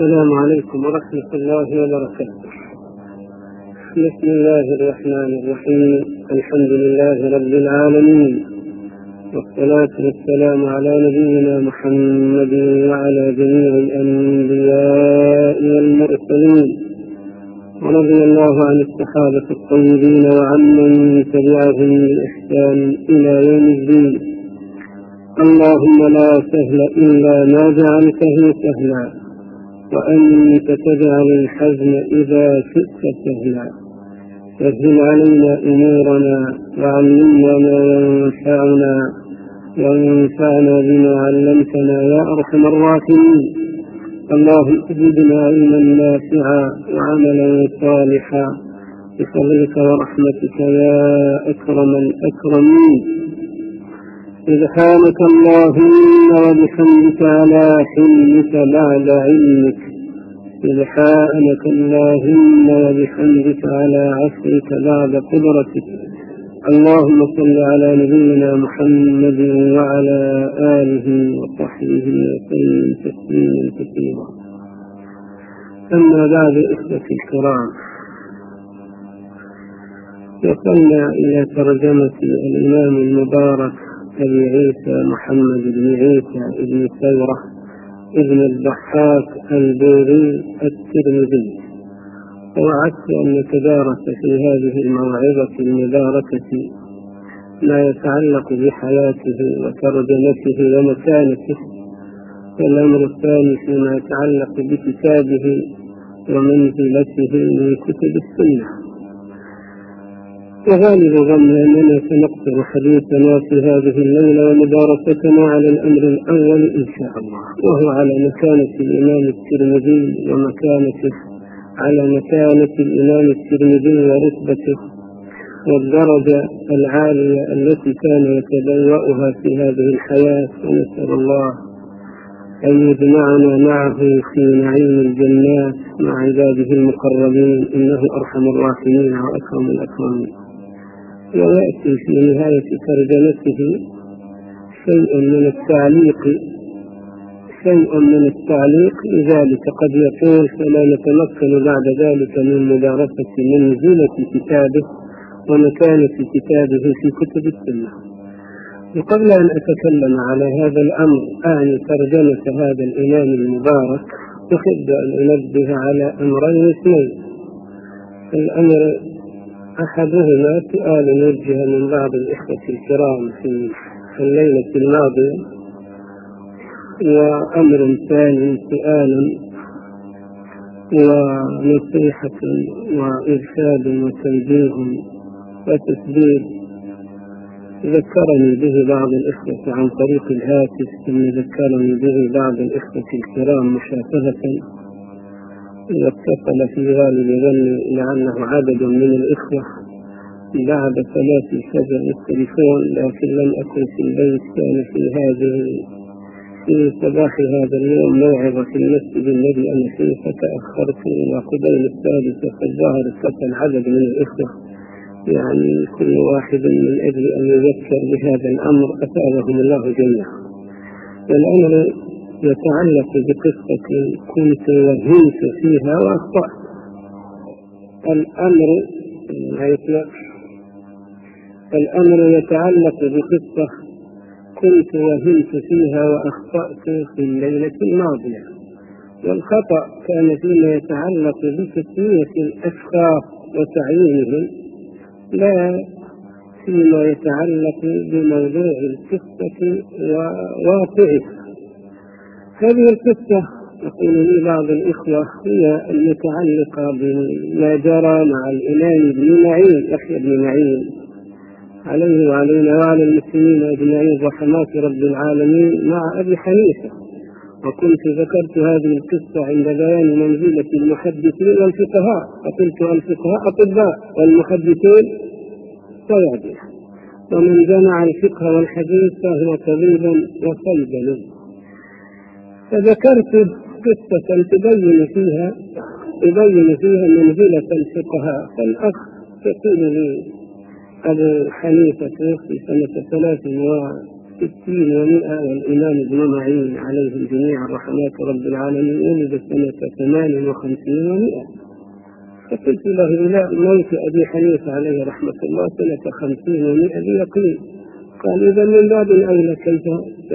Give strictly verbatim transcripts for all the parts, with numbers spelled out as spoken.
السلام عليكم ورحمة الله وبركاته. بسم الله الرحمن الرحيم. الحمد لله رب العالمين، والصلاة والسلام على نبينا محمد وعلى جميع الأنبياء والمرسلين، ورضي الله عن الصحابة الطيبين وعمن تبعهم بإحسان إلى يوم الدين. اللهم لا سهل إلا ما جعلته سهلا، وأنت تجعل الحزن إذا شئت سهلا. سهل علينا أمورنا، وعلمنا ما ينفعنا، وانفعنا بما علمتنا يا أرحم الراحمين. اللهم زدنا علما نافعا وعملا صالحا بفضلك ورحمتك يا أكرم الأكرمين. سبحانك اللهم وبحمدك على حلمك بعد علمك، سبحانك اللهم وبحمدك على عفوك بعد قدرتك. اللهم صل على نبينا محمد وعلى آله وصحبه وسلم تسليما كثيرا. أما بعد، إخوتي الكرام، وصلنا إلى ترجمة الإمام المبارك أبي عيسى محمد بن عيسى بن ثورة ابن الضحاك البوري الترمذي. ووعدت أن نتدارس في هذه الموعظة المباركة ما يتعلق بحياته وترجمته ومكانته، والأمر الثاني فيما يتعلق بكتابه ومنزلته من كتب السنة. وغالب ظن أننا سنقصر حديثنا في هذه الليلة ومدارستنا على الأمر الأول إن شاء الله، وهو على مكانة الإمام الترمذي ومكانته على مكانة الإمام الترمذي ورتبته والدرجة العالية التي كان يتبوأها في هذه الحياة. ونسأل الله أن يجمعنا معه في نعيم الجنات مع عباده المقربين، إنه أرحم الراحمين وأكرم الأكرمين. ويأتي في نهاية ترجمته شيء من التعليق شيء من التعليق لذلك قد يطول، فلا نتمكن بعد ذلك من مدارسة منزلة كتابه ومكانة كتابه في كتب السنة. وقبل أن أتكلم على هذا الأمر أعني ترجمة هذا الإمام المبارك، أحب أن أنبه على أمرين اثنين. الأمر أحدهما سؤال وجه من بعض الإخوة الكرام في الليلة الماضية، وأمر ثاني سؤال ونصيحة وإرشاد وتنبيه وتسديد ذكرني به بعض الإخوة عن طريق الهاتف، ثم ذكرني به بعض الإخوة الكرام مشافهة، واتصل في غالب ظني لأنه عدد من الإخوة بعد صلاة الفجر التليفون، لكن لم أكن في البيت. كان في هذه في صباح هذا اليوم موعظة في المسجد الذي أنا فيه، فتأخرت إلى قبيل الثالثة، فالظاهر اتصل عدد من الإخوة، يعني كل واحد من أجل أن يذكر بهذا الأمر أثابهم الله جميعا. والأمر يتعلق بقصة كنت وهمت فيها وأخطأت. الأمر الأمر يتعلق بقصة كنت وهمت فيها وأخطأت في الليلة الماضية، والخطأ كان فيما يتعلق بتسمية الأشخاص وتعيينهم، لا فيما يتعلق بموضوع القصة وواقعها. هذه القصة يقول لي بعض الإخوة هي المتعلقة بما جرى مع الإمام ابن معين يحيى بن معين عليه وعلينا وعلى المسلمين أجمعين رحمات رب العالمين مع أبي حنيفة. وكنت ذكرت هذه القصة عند بيان منزلة المحدثين والفقهاء، فقلت الفقهاء أطباء والمحدثون صيادلة، ومن جمع الفقه والحديث فهو طبيب وصيدل. فذكرت قصة تبين فيها تبين فيها منزلة الفقهاء. فالأخ يقول لي أبو حنيفة توفي سنة ثلاث ستين ومئة، والإمام ابن معين عليه جميع رحمات رب العالمين ولد سنة ثمان وخمسين ومئة. فقلت له إلى موت أبي حنيفة عليه رحمة الله سنة خمسين ومئة بيقين. قال إذا من باب أولى كيف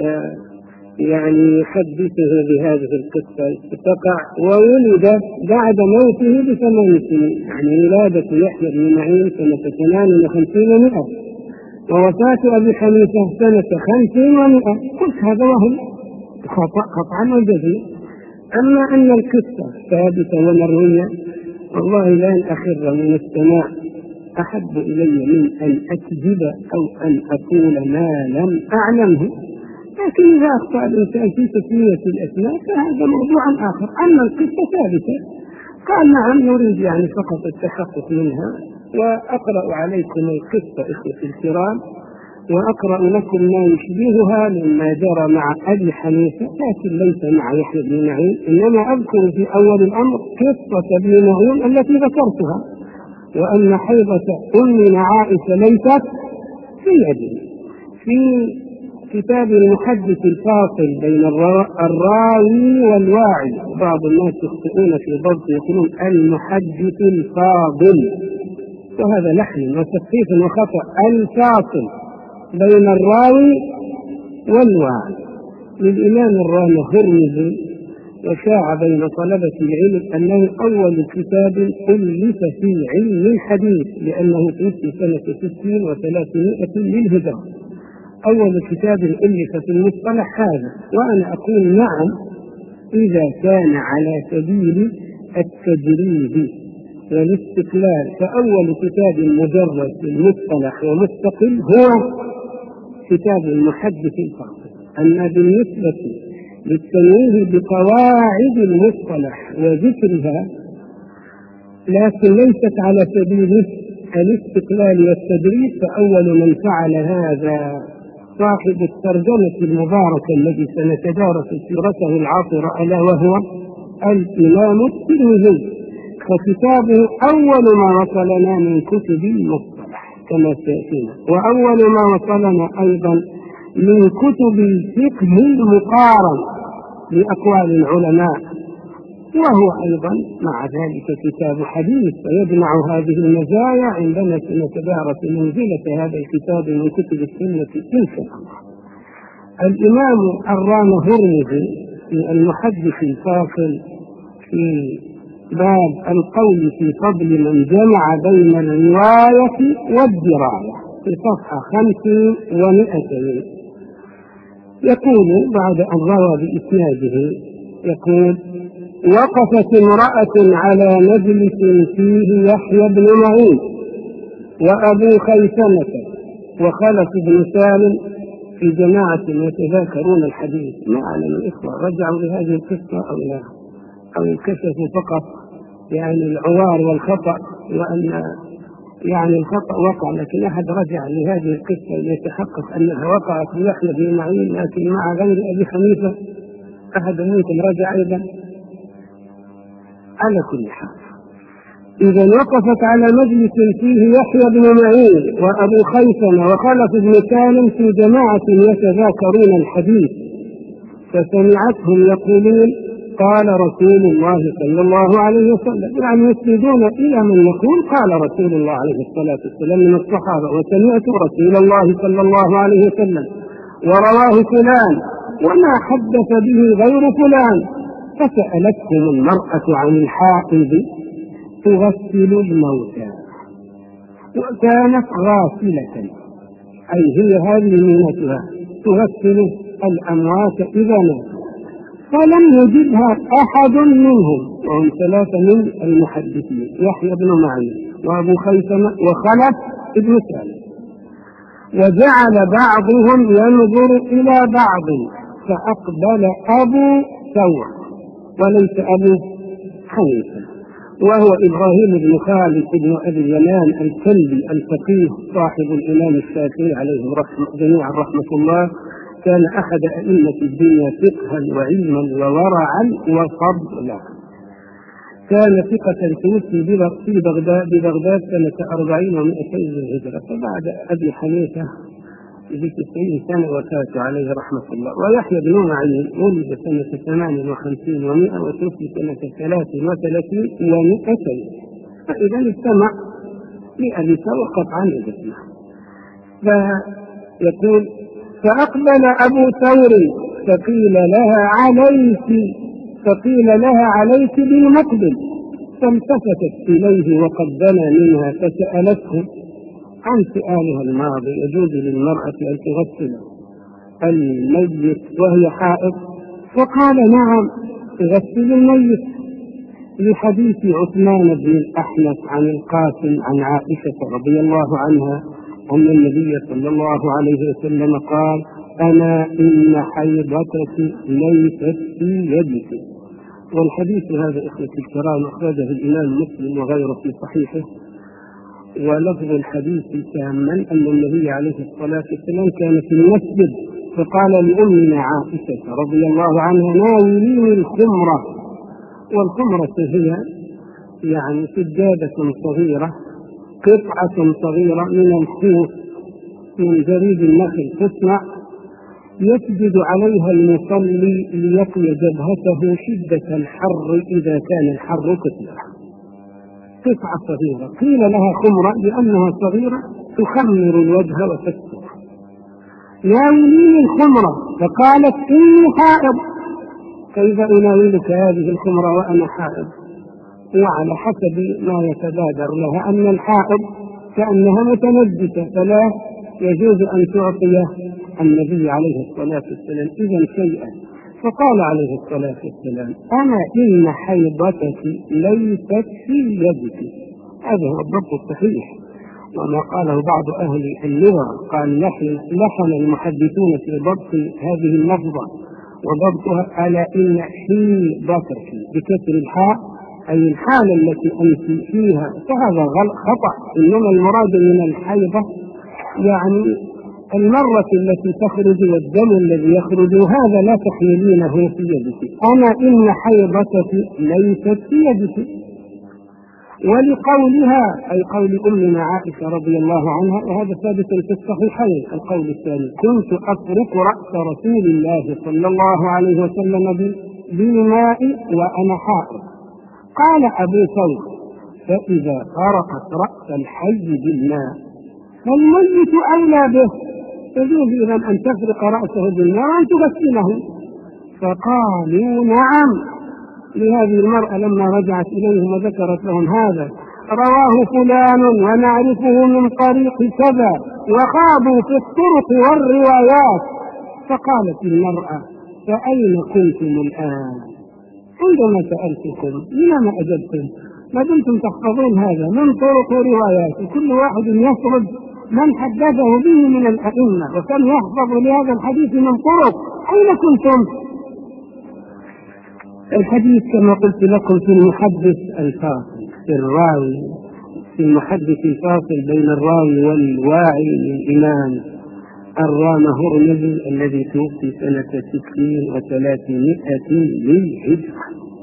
يعني يحدثه بهذه القصة تقع وولد بعد موته بثمان سنين، يعني ولادة يحيى بن معين سنة ثمان وخمسين ومئة ووفاة أبي حنيفة سنة خمسين ومئة. قلت هذا وهم خطأ قطعا وجزما. أما أن القصة ثابتة ومروية والله لن أخر من السماء أحب إلي من أن أكذب أو أن أقول ما لم أعلمه. لكن إذا أخطأ الإنسان في تسمية الأسماء فهذا موضوع آخر. أما القصة ثابتة. قال نعم نريد يعني فقط التحقق منها، وأقرأ عليكم القصة إخوتي الكرام، وأقرأ لكم ما يشبهها مما جرى مع أبي حنيفة لكن ليس مع يحيى بن معين. إنما أذكر في أول الأمر قصة ابن معين التي ذكرتها، وأن حيضة أمنا عائشة ليست في يده. في كتاب المحدث الفاصل بين الراوي والواعي، بعض الناس يخطئون في ضبط يقولون المحدث الفاضل، وهذا لحن وتخفيف وخطأ. الفاصل بين الراوي والواعي للإمام الرامي هرمزي، وشاع بين طلبة العلم أنه أول كتاب ألف في علم الحديث، لأنه توفي سنة ستين وثلاثمائة للهجرة. أول كتاب ألف في المصطلح هذا، وأنا أقول نعم إذا كان على سبيل التجريد والاستقلال، فأول كتاب مجرد في المصطلح ومستقل هو كتاب المحدث الفاصل. أما بالنسبة للتنويه بقواعد المصطلح وذكرها لكن ليست على سبيل الاستقلال والتدريس، فأول من فعل هذا صاحب الترجمة المباركة الذي سنتدارس سيرته العاطرة ألا وهو الإمام الترمذي، فكتابه أول ما وصلنا من كتب المصطلح كما سيأتينا، وأول ما وصلنا أيضا من كتب الفقه المقارن لأقوال العلماء، وهو أيضا مع ذلك كتاب حديث. ويجمع هذه المزايا عندما سنتدارس منزلة هذا الكتاب من كتب السنة إن شاء الله. الإمام الرامي هرمزي في المحدث الفاصل في باب القول في فضل من جمع بين الرواية والدراية في صفحة خمس ومئتين يقول بعد أن روى بإسناده يقول: وقفت امرأة على مجلس فيه يحيى بن معين وأبو خيثمة وخلف بن سالم في جماعة يتذاكرون الحديث. ما أعلم الإخوة رجعوا لهذه القصة أو لا، أو انكشفوا فقط يعني العوار والخطأ، وأن يعني الخطأ وقع لكن أحد رجع لهذه القصة ليتحقق أنها وقعت ليحيى بن معين لكن مع غير أبي حنيفة. أحد منكم رجع أيضا؟ على كل حال، إذا وقفت على مجلس فيه يحيى بن معين وأبو خيثمة وخلف بن سالم في جماعة يتذاكرون الحديث، فسمعتهم يقولون: قال رسول الله صلى الله عليه وسلم، يعني يسندون إلى من يقول قال رسول الله عليه الصلاة والسلام من الصحابة، وسمعت رسول الله صلى الله عليه وسلم ورواه فلان وما حدث به غير فلان. فسألتهم المرأة عن الحائض تغسل الموتى، وكانت غاسلة، أي هي هذه مهنتها تغسل الأموات إذا ماتوا، فلم يجدها أحد منهم، وهم ثلاثة من المحدثين: يحيى بن معين وأبو خيثمة وخلف بن سالم. وجعل بعضهم ينظر إلى بعض، فأقبل أبو ثور وليس أبو حنيفة، وهو إبراهيم بن خالد بن أبي اليمان الكلبي الفقيه صاحب الإمام الشافعي عليه جميع رحمة الله. كان أحد أئمة الدنيا فقها وعلما وورعا وفضلا. كان ثقة توفي في بغداد ببغداد سنة أربعين ومئتين للهجرة، فبعد أبي حنيفة في تسعين سنة وفاته عليه رحمة الله. ويحيى بن معين ولد سنة ثمان وخمسين ومائة وتوفي سنة ثلاث وثلاثين ومائتين، فإذا استمع لأبي ثور قطعا باسمه. فيقول: فأقبل أبو ثور فقيل لها عليك فقيل لها عليك بالمقبل، فالتفتت إليه وقد دنا منها فسألته عن سؤالها الماضي: يجوز للمرأة أن تغسل الميت وهي حائض؟ فقال: نعم تغسل الميت، لحديث عثمان بن الأحنف عن القاسم عن عائشة رضي الله عنها أن النبي صلى الله عليه وسلم قال: أنا إن حيضتك ليست في يدك. والحديث هذا إخوتي الكرام أخرجه الإمام مسلم وغيره في صحيحه. ولفظ الحديث تاما أن النبي عليه الصلاة والسلام كان في المسجد فقال لأمنا عائشة رضي الله عنها: ناوليني الخمرة. والخمرة هي يعني سجادة صغيرة، قطعة صغيرة من الخوص من جريد النخل تصنع، يسجد عليها المصلي ليقي جبهته شدة الحر إذا كان الحر كثيرا. قطعة صغيرة قيل لها خمرة لأنها صغيرة تخمر الوجه وتستر. ناوليني الخمرة، فقالت: إني حائض. كيف أناولك هذه الخمرة وأنا حائض؟ وعلى حسب ما يتبادر لها أن الحائض كأنها متنجسة فلا يجوز أن تعطي النبي عليه الصلاة والسلام إذن شيئا. فقال عليه الصلاة والسلام: أنا إن حيضتك ليست في يدك. هذا هو الضبط الصحيح، وما قاله بعض أهل اللغة قال: لحن المحدثون في ضبط هذه اللفظة وضبطها ألا إن حيضتك بكسر الحاء أي الحالة التي أنت فيها، فهذا خطأ. إنما المراد من الحيضة يعني المرة التي تخرج والدم الذي يخرج، هذا لا تحملينه في يدك. أنا إن حيضتك ليست في يدك. ولقولها أي قول أمنا عائشة رضي الله عنها، وهذا ثابت في الصحيحين. القول الثاني: كنت أفرك رأس رسول الله صلى الله عليه وسلم بالماء وأنا حائض. قال أبو ثور: فإذا فرقت رأس الحي بالماء فالميت أولى به، يجوز إذا أن تفرق رأسه بالماء وأن تغسله. فقالوا: نعم. لهذه المرأة لما رجعت إليهم وذكرت لهم هذا: رواه فلان ونعرفه من طريق كذا، وخاضوا في الطرق والروايات. فقالت المرأة: فأين كنتم الآن؟ عندما سألتكم لما أجبتم؟ ما دمتم تحفظون هذا من طرق وروايات، وكل واحد يفرض من حدثه به من الأئمة وكان يحفظ لهذا الحديث من طرق، أين كنتم؟ الحديث كما قلت لكم في المحدث الفاصل، في الراوي، في المحدث الفاصل بين الراوي والواعي للإمام الرامة هرمزي الذي توفي سنة ستين وثلاثمائة للهجرة.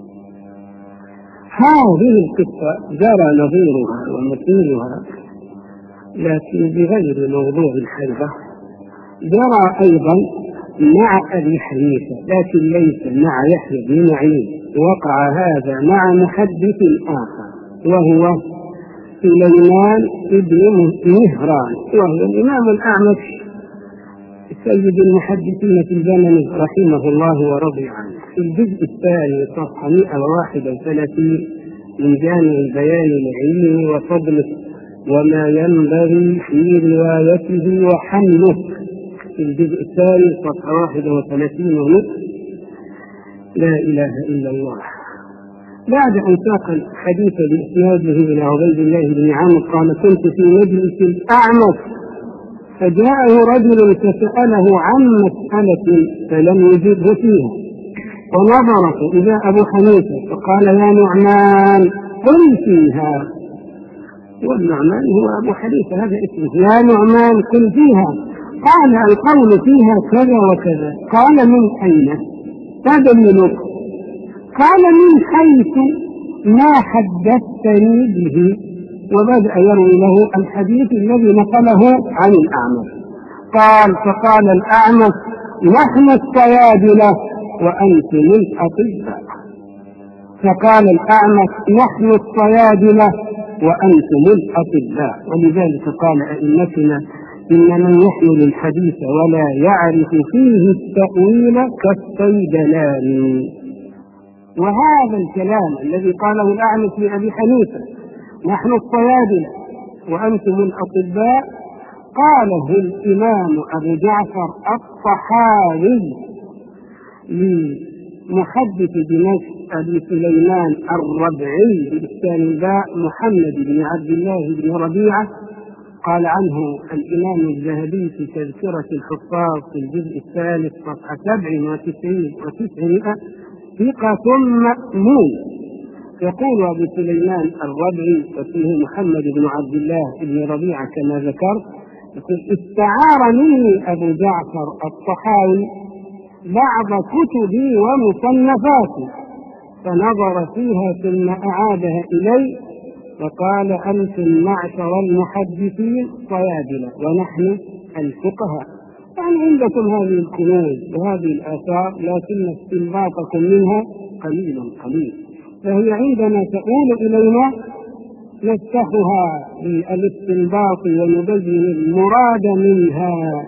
هذه القصة جرى نظيرها ومثيلها لكن بغير موضوع الحلقة، جرى أيضا مع أبي حنيفة لكن ليس مع يحيى بن معين. وقع هذا مع محدث آخر وهو سليمان بن مهران، وهو الإمام الأعمش سيد المحدثين في الزمن رحمه الله ورضي عنه. في الجزء الثاني صفحة مئة وواحد وثلاثين من جامع البيان العلمي وفضله وما ينبغي في روايته وحمله، في الجزء الثاني صفحة واحد وثلاثين ونصف. لا إله إلا الله. بعد أن ساق الحديث بإسناده إلى عبيد الله بن عمرو قال: كنت في مجلس الأعمش فجاءه رجل فسأله عن مسألة فلم يجبه فيها، ونظر إلى أبو حنيفة فقال: يا نعمان قل فيها. والنعمان هو أبو حنيفة هذا اسمه. يا نعمان قل فيها. قال: القول فيها كذا وكذا. قال: من أين؟ هذا دليلك. قال: من حيث ما حدثتني به. وبدأ يروي له الحديث الذي نقله عن الأعمش. قال فقال الأعمش نحن الصيادلة وأنتم الأطباء. فقال الأعمش نحن الصيادلة وأنتم الأطباء. ولذلك قال أئمتنا إن من يحمل الحديث ولا يعرف فيه التأويل كالصيدلان. وهذا الكلام الذي قاله الأعمش لأبي حنيفة نحن الصيادلة وأنتم الأطباء قاله الإمام أبو جعفر الطحاوي لمحدث دمشق أبي سليمان الربعي بإحسان الباء محمد بن عبد الله بن ربيعة. قال عنه الإمام الذهبي في تذكرة الحفاظ في الجزء الثالث صفحة سبع وتسعين وتسعمائة ثقة مأمون. يقول أبو سليمان الربعي وفيه محمد بن عبد الله بن ربيعة كما ذكرت يقول استعار مني أبو جعفر الطحاوي بعض كتبي ومصنفاتي فنظر فيها ثم أعادها إلي وقال أنتم معشر المحدثين صيادلة ونحن الفقهاء. يعني عندكم هذه الكنوز وهذه الآثار لكن استنباطكم منها قليل قليل، فهي عندما تؤول إلينا نفتحها للاستنباط ونبين المراد منها.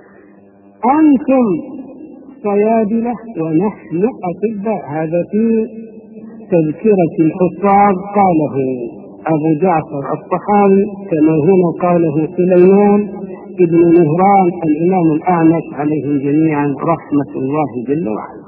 أنتم صيادلة ونحن أطباء. هذا في تذكرة الحفاظ قاله أبو جعفر الطحاوي كما هنا قاله سليمان ابن مهران الإمام الأعمش عليهم جميعا رحمة الله جل وعلا.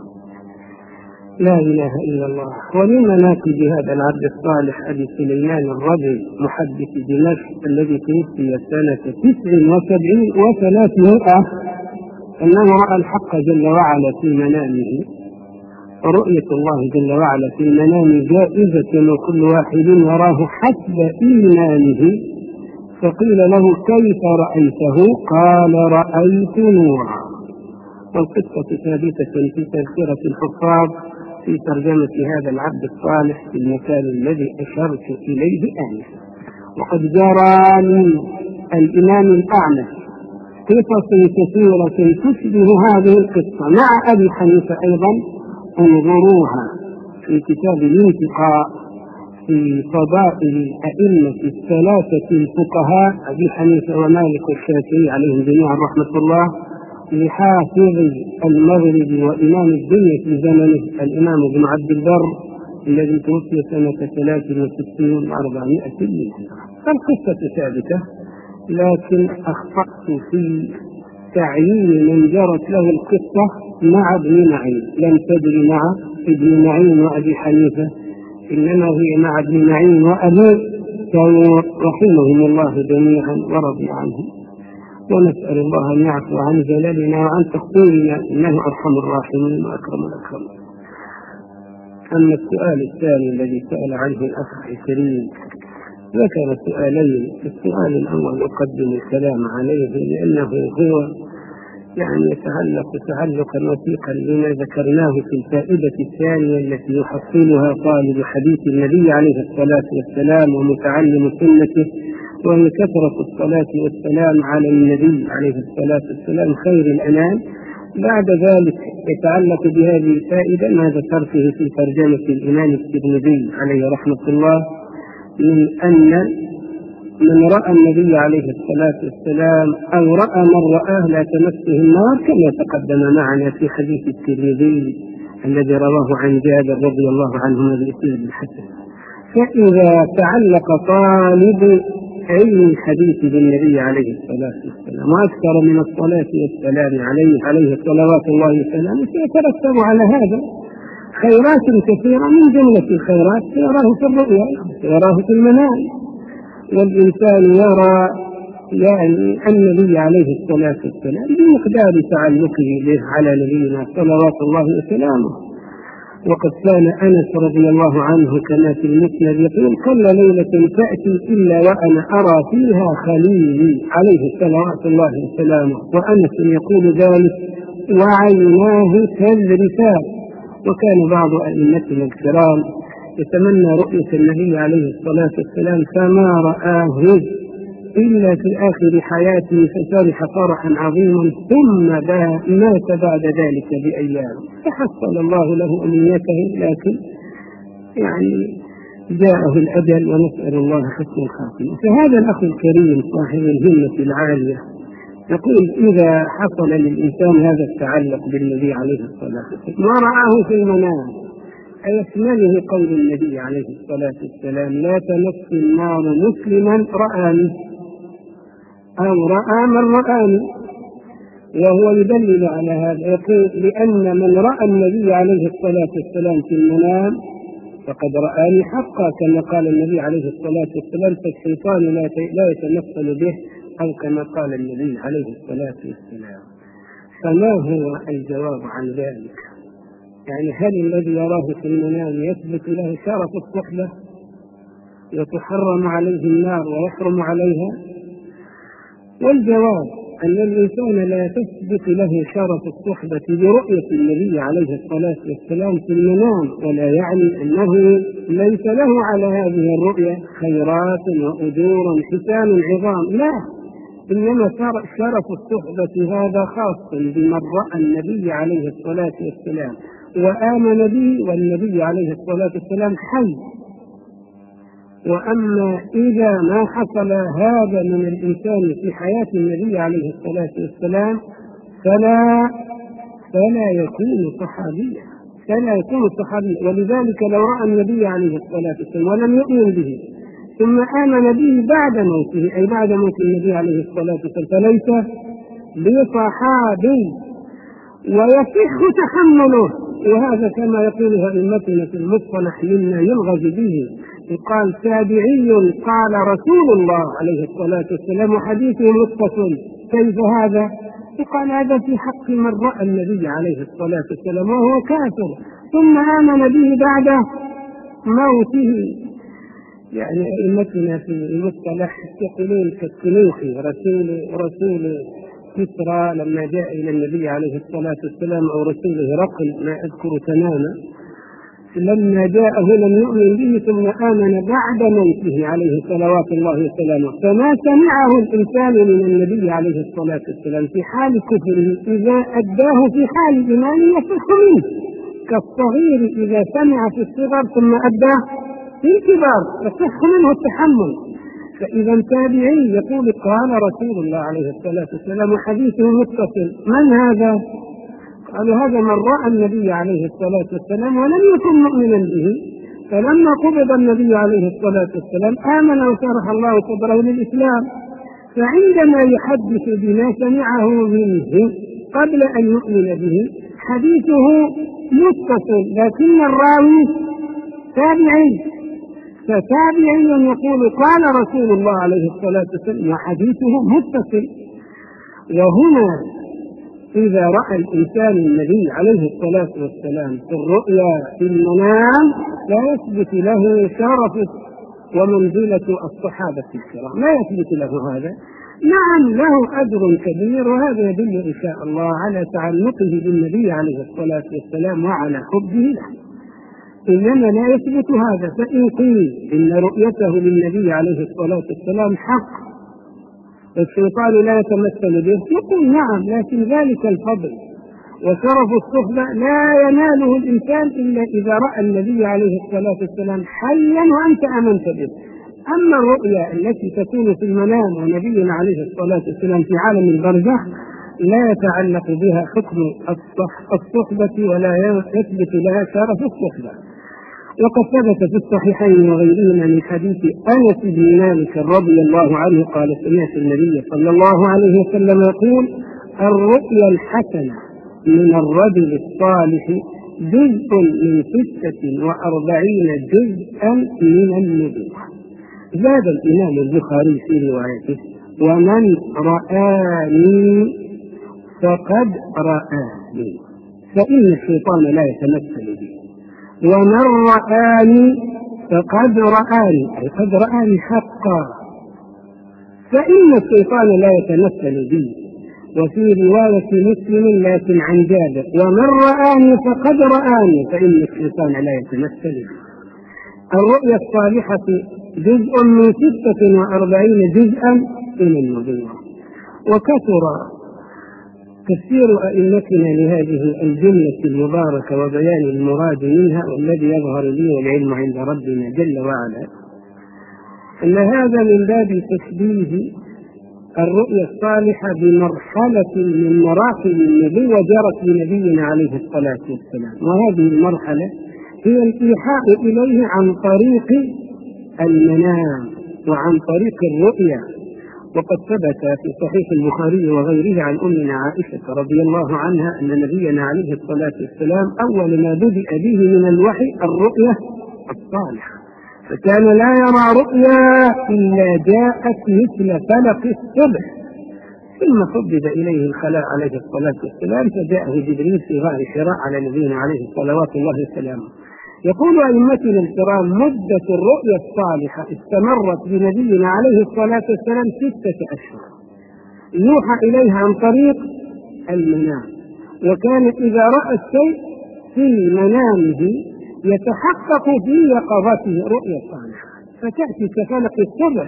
لا إله إلا الله. ومن مناكب هذا العبد الصالح أبي سليمان الربعي محدث دمشق الذي توفي سنة تسع وسبعين وثلاثمائة أنه رأى الحق جل وعلا في منامه. ورؤية الله جل وعلا في المنام جائزة وكل واحد يراه حسب إيمانه. فقيل له كيف رأيته؟ قال رأيت نورا. والقصة ثابتة في تذكرة الحفاظ في ترجمة هذا العبد الصالح في المكان الذي أشرت إليه آنفا. وقد جرى من الإمام الأعمش قصص كثيرة تشبه هذه القصة مع أبي حنيفة أيضا. انظروها في كتاب الانتقاء في فضائل الأئمة الثلاثة الفقهاء أبي حنيفة ومالك والشافعي عليهم جميعا رحمة الله لحافظ المغرب وإمام الدنيا في زمنه الإمام ابن عبد البر الذي توفي سنة ثلاث وستين وأربعمائة للهجرة. فالقصة ثابتة لكن أخطأت في تعيين من جرت له القصة مع ابن معين. لم تدري مع ابن معين وأبي حنيفة إنما هي مع ابن معين وأبي كانوا رحمهم الله جميعا ورضي عنهم. ونسأل الله أن يعفو عن جلالنا وعن تقديرنا إنه أرحم الراحمين وأكرم الأكرمين. أما السؤال الثاني الذي سأل عنه الأخ الكريم ذكر سؤالين. السؤال الأول أقدم الكلام عليه لأنه هو يعني يتعلق تعلقا وثيقا بما ذكرناه في الفائدة الثانية التي يحصلها طالب حديث النبي عليه الصلاة والسلام ومتعلم سنته، وهي كثرة الصلاة والسلام على النبي عليه الصلاة والسلام خير الأنام. بعد ذلك يتعلق بهذه الفائدة ما ذكرته في ترجمة الإمام الترمذي عليه رحمة الله من أن من رأى النبي عليه الصلاة والسلام أو رأى من رآه لا تمسه النار كما تقدم معنا في حديث الترمذي الذي رواه عن جابر رضي الله عنه بإسناد الحسن. فإذا تعلق طالب علم الحديث بالنبي عليه الصلاة والسلام وأكثر من الصلاة والسلام عليه عليه صلوات الله وسلامه سيترتب على هذا خيرات كثيرة. من جملة الخيرات يراه في الرؤيا يراه في المنام. والإنسان يرى يعني النبي عليه الصلاة والسلام بمقدار تعلقه به على نبينا صلوات الله وسلامه. وقد كان أنس رضي الله عنه كما في المسند يقول كل ليلة تأتي إلا وأنا أرى فيها خليلي عليه صلوات الله وسلامه. وأنس يقول ذلك وعيناه تذرفان. وكان بعض أئمتنا الكرام يتمنى رؤية النبي عليه الصلاة والسلام فما رآه إلا في آخر حياته ففرح فرحا عظيما ثم مات بعد ذلك بأيام، فحصل الله له أمنيته، لكن يعني جاءه الأجل، ونسأل الله حسن الخاتمة. فهذا الأخ الكريم صاحب الهمة العالية يقول إذا حصل للإنسان هذا التعلق بالنبي عليه الصلاة والسلام ورآه في المنام، أيشمله قول النبي عليه الصلاة والسلام لا تمس النار مسلما رآني أو رأى من رآني، وهو يدلل على هذا يقول لأن من رأى النبي عليه الصلاة والسلام في المنام فقد رآني حقا، كما قال النبي عليه الصلاة والسلام فالشيطان لا يتمثل به، أو كما قال النبي عليه الصلاة والسلام. فما هو الجواب عن ذلك؟ يعني هل الذي يراه في المنام يثبت له شرف الصحبة وتحرم عليه النار ويحرم عليها؟ والجواب أن الإنسان لا تثبت له شرف الصحبة برؤية النبي عليه الصلاة والسلام في المنام، ولا يعني أنه ليس له على هذه الرؤية خيرات وأجور حسان عظام، لا، إنما شرف الصحبة هذا خاص بمن رأى النبي عليه الصلاة والسلام وآمن به والنبي عليه الصلاة والسلام حي. وأما إذا ما حصل هذا من الإنسان في حياة النبي عليه الصلاة والسلام فلا فلا يكون صحابيا، فلا يكون صحابيا. ولذلك لو رأى النبي عليه الصلاة والسلام ولم يؤمن به ثم آمن به بعد موته، أي بعد موت النبي عليه الصلاة والسلام، فليس بصحابي ويصح تحمله. وهذا كما يقول أئمتنا في المصطلح مما يلغز به، يقال تابعي قال رسول الله عليه الصلاة والسلام وحديثه متصل، كيف هذا؟ يقال هذا في حق من رأى النبي عليه الصلاة والسلام وهو كافر ثم آمن به بعد موته. يعني أئمتنا في المصطلح يقولون كالتنوخي رسول رسول كسرى لما جاء إلى النبي عليه الصلاة والسلام أو رسوله هرقل، ما أذكر تماما، لما جاءه لم يؤمن به ثم آمن بعد موته عليه صلوات الله وسلامه، فما سمعه الإنسان من النبي عليه الصلاة والسلام في حال كفره إذا أداه في حال إيمانه يصح منه، كالصغير إذا سمع في الصغر ثم أداه في الكبار يصح منه التحمل. فإذا تابعي يقول قال رسول الله عليه الصلاة والسلام وحديثه متصل، من هذا؟ قالوا هذا من رأى النبي عليه الصلاة والسلام ولم يكن مؤمنا به، فلما قبض النبي عليه الصلاة والسلام آمن وشرح الله صدره للإسلام، فعندما يحدث بما سمعه منه قبل أن يؤمن به حديثه متصل، لكن الراوي تابعي، فتابعي يقول قال رسول الله عليه الصلاة والسلام وحديثه متصل. وهنا إذا رأى الإنسان النبي عليه الصلاة والسلام في الرؤيا في المنام لا يثبت له شرف ومنزلة الصحابة الكرام، لا يثبت له هذا. نعم له أجر كبير، وهذا يدل إن شاء الله على تعلقه بالنبي عليه الصلاة والسلام وعلى حبه له، إنما لا يثبت هذا. فإن قيل إن رؤيته للنبي عليه الصلاة والسلام حق الشيطان لا يتمثل به، يقول نعم، لكن ذلك الفضل وشرف الصحبة لا يناله الإنسان إلا إذا رأى النبي عليه الصلاة والسلام حيا وأنت آمنت به. أما الرؤيا التي تكون في المنام ونبينا عليه الصلاة والسلام في عالم البرزخ لا يتعلق بها حكم الصحبة ولا يثبت لها شرف الصحبة. وقد ثبت في الصحيحين وغيرهما من حديث أنس بن مالك رضي الله عنه قال سمعت النبي صلى الله عليه وسلم يقول الرؤيا الحسنة من الرجل الصالح جزء من ستة وأربعين جزءا من النبوة. زاد الإمام البخاري في روايته ومن رآني فقد رآني، فإن الشيطان لا يتمثل به، ومن رآني فقد رآني أي قد رآني حقا، فإن الشيطان لا يتمثل بي. وفي رواية مسلم لكن عن جابر ومن رآني فقد رآني فإن الشيطان لا يتمثل بي. الرؤيا الصالحة جزء من ستة وأربعين جزءا من النبوة. وكثر تفسير أئمتنا لهذه الجملة المباركة وبيان المراد منها، والذي يظهر لي والعلم عند ربنا جل وعلا أن هذا من باب تشبيه الرؤيا الصالحة بمرحلة من مراحل النبوة جرت لنبينا عليه الصلاة والسلام، وهذه المرحلة هي الإيحاء إليه عن طريق المنام وعن طريق الرؤيا. وقد ثبت في صحيح البخاري وغيره عن أمنا عائشة رضي الله عنها أن نبينا عليه الصلاة والسلام أول ما بدأ به من الوحي الرؤيا الصالحة، فكان لا يرى رؤيا إلا جاءت مثل فلق الصبح، ثم حبب إليه الخلاء عليه الصلاة والسلام فجاءه جبريل في غار حراء على نبينا عليه صلوات الله وسلامه. يقول أئمتنا الكرام مدة الرؤيا الصالحة استمرت بنبينا عليه الصلاة والسلام ستة أشهر يوحى إليها عن طريق المنام، وكان إذا رأى الشيء في منامه يتحقق في يقظته رؤيا صالحة، فتأتي كفلق الصبح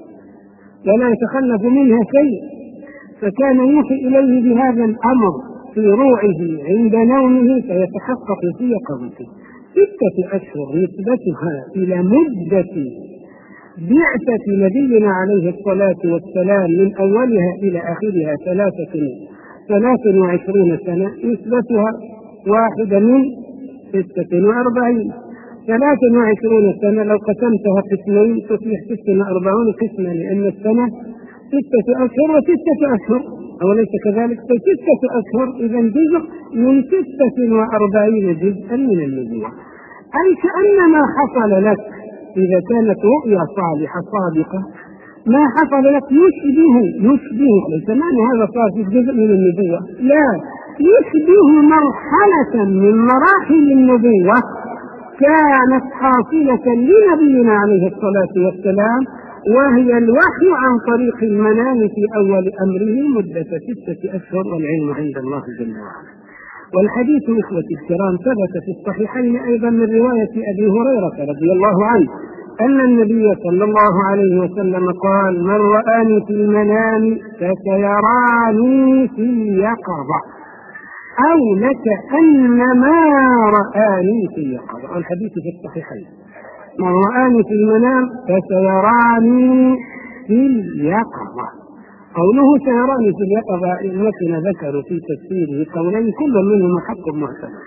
ولا يتخلف منها شيء، فكان يوحي إليه بهذا الأمر في روعه عند نومه فيتحقق في يقظته. ستة أشهر نسبتها إلى مدة بعثة نبينا عليه الصلاة والسلام من أولها إلى آخرها ثلاثة ثلاث وعشرون سنة، نسبتها واحدة من ستة وأربعين. ثلاث وعشرون سنة لو قسمتها قسمين تصبح ستة وأربعون قسما، لأن السنة ستة أشهر وستة أشهر، أوليس كذلك؟ فستة أشهر إذا جزء من ستة وأربعين جزءا من النبوة. أي كأن ما حصل لك إذا كانت رؤيا صالحة صادقة ما حصل لك يشبه يشبه ليس معنى هذا صار في جزء من النبوة، لا، يشبه مرحلة من مراحل النبوة كانت حاصلة لنبينا عليه الصلاة والسلام، وهي الوحي عن طريق المنام في أول أمره مدة ستة أشهر، والعلم عند الله جل وعلا. والحديث إخوتي الكرام ثبت في الصحيحين أيضا من رواية أبي هريرة رضي الله عنه أن النبي صلى الله عليه وسلم قال: من رآني في المنام فسيراني في اليقظة، أو لكأنما رآني في اليقظة. والحديث في الصحيحين: من رآني في المنام فسيراني في اليقظة. قوله سيراني في اليقظة إننا ذكروا في تفسيره قولين كل منهما حق معتبر.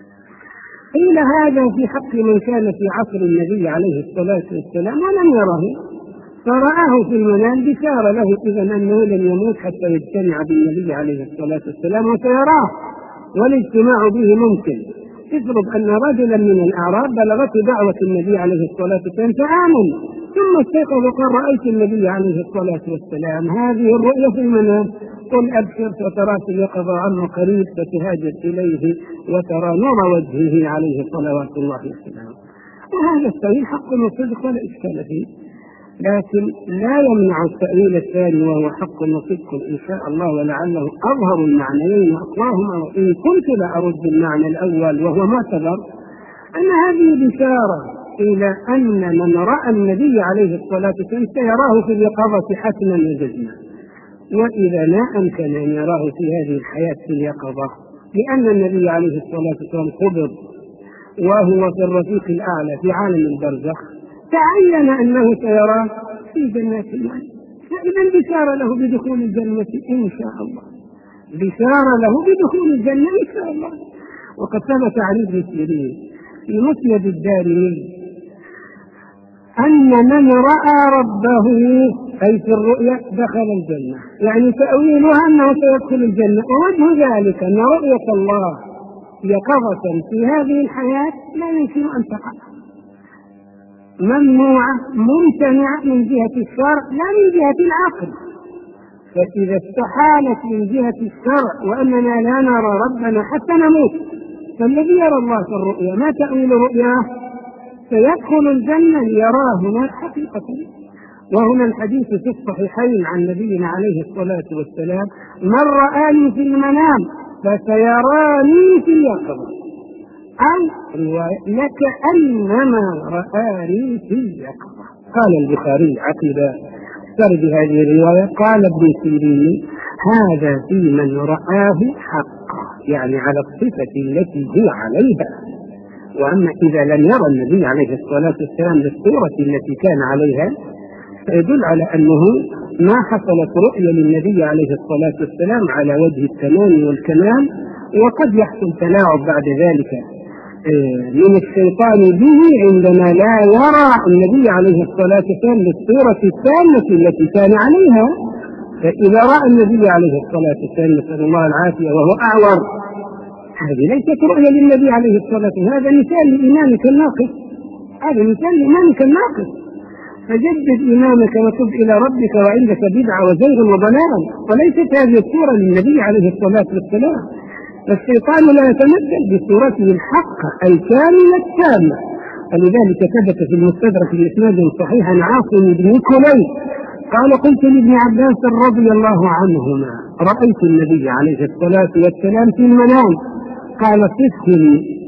قيل هذا في حق من كان في عصر النبي عليه الصلاة والسلام ولم يره فرآه في المنام بشار له إذن أنه لن يموت حتى يجتمع بالنبي عليه الصلاة والسلام وسيراه، والاجتماع به ممكن. افرض أن رجلا من الأعراب بلغته دعوة النبي عليه الصلاة والسلام فآمن ثم استيقظ وقال: رأيت النبي عليه الصلاة والسلام، هذه الرؤيا في المنام، قل أبشر فترى في اليقظة عنه قريب فتهاجر إليه وترى نور وجهه عليه صلوات الله وسلامه. وهذا التأويل حق وصدق ولا إشكال فيه، لكن لا يمنع التأويل الثاني وهو حق وصدق إن شاء الله، ولعله أظهر المعنيين وأقواهما، وإن كنت لا أرد المعنى الأول وهو معتبر، أن هذه بشارة إلى أن من رأى النبي عليه الصلاة والسلام سيراه في اليقظة حتما وجزما، وإذا ما أمكن أن يراه في هذه الحياة في اليقظة لأن النبي عليه الصلاة والسلام قبض وهو في الرفيق الأعلى في عالم البرزخ، تعين أنه سيراه في جنات النعيم، فإذا بشار له بدخول الجنة إن شاء الله، بشار له بدخول الجنة إن شاء الله. وقد ثبت عن ابن سيرين في مسند الدارمي أن من رأى ربه أي في الرؤيا دخل الجنة، يعني تأويلها أنه سيدخل الجنة، ووجه ذلك أن رؤية الله يقظة في هذه الحياة لا يمكن أن تقع، ممنوعة ممتنعة من جهة الشرع لا من جهة العقل. فإذا استحالت من جهة الشرع وأننا لا نرى ربنا حتى نموت، فالذي يرى الله في الرؤيا ما تأويل رؤياه؟ سيدخل الجنة ليراه هناك حقيقة. وهنا الحديث في الصحيحين عن نبينا عليه الصلاة والسلام: من رآني في المنام فسيراني في اليقظة، أو رواية لكأنما رآني في اليقظة. قال البخاري عقب سرد هذه الرواية قال ابن سيرين: هذا في من رآه حقا، يعني على الصفة التي هو عليها. وأما إذا لم يرى النبي عليه الصلاة والسلام بالصورة التي كان عليها فيدل على أنه ما حصلت رؤية للنبي عليه الصلاة والسلام على وجه التمام والكمال، وقد يحصل تلاعب بعد ذلك من الشيطان به عندما لا يرى النبي عليه الصلاة والسلام بالصورة التامة التي كان عليها. فإذا رأى النبي عليه الصلاة والسلام نسأل الله العافية وهو أعور، هذه ليست رؤية للنبي عليه الصلاة والسلام، هذا مثال لإيمانك الناقص، هذا مثال لإيمانك الناقص. فجدد إيمانك وتب إلى ربك وعندك بدعة وزيغ وضلال، وليست هذه الصورة للنبي عليه الصلاة والسلام. فالشيطان لا يتمثل بصورته الحقة الكاملة التامة. ولذلك ثبت في المستدرك بإسناد صحيح عن عاصم بن كليب قال: قلت لابن عباس رضي الله عنهما: رأيت النبي عليه الصلاة والسلام في المنام، قال: صفني.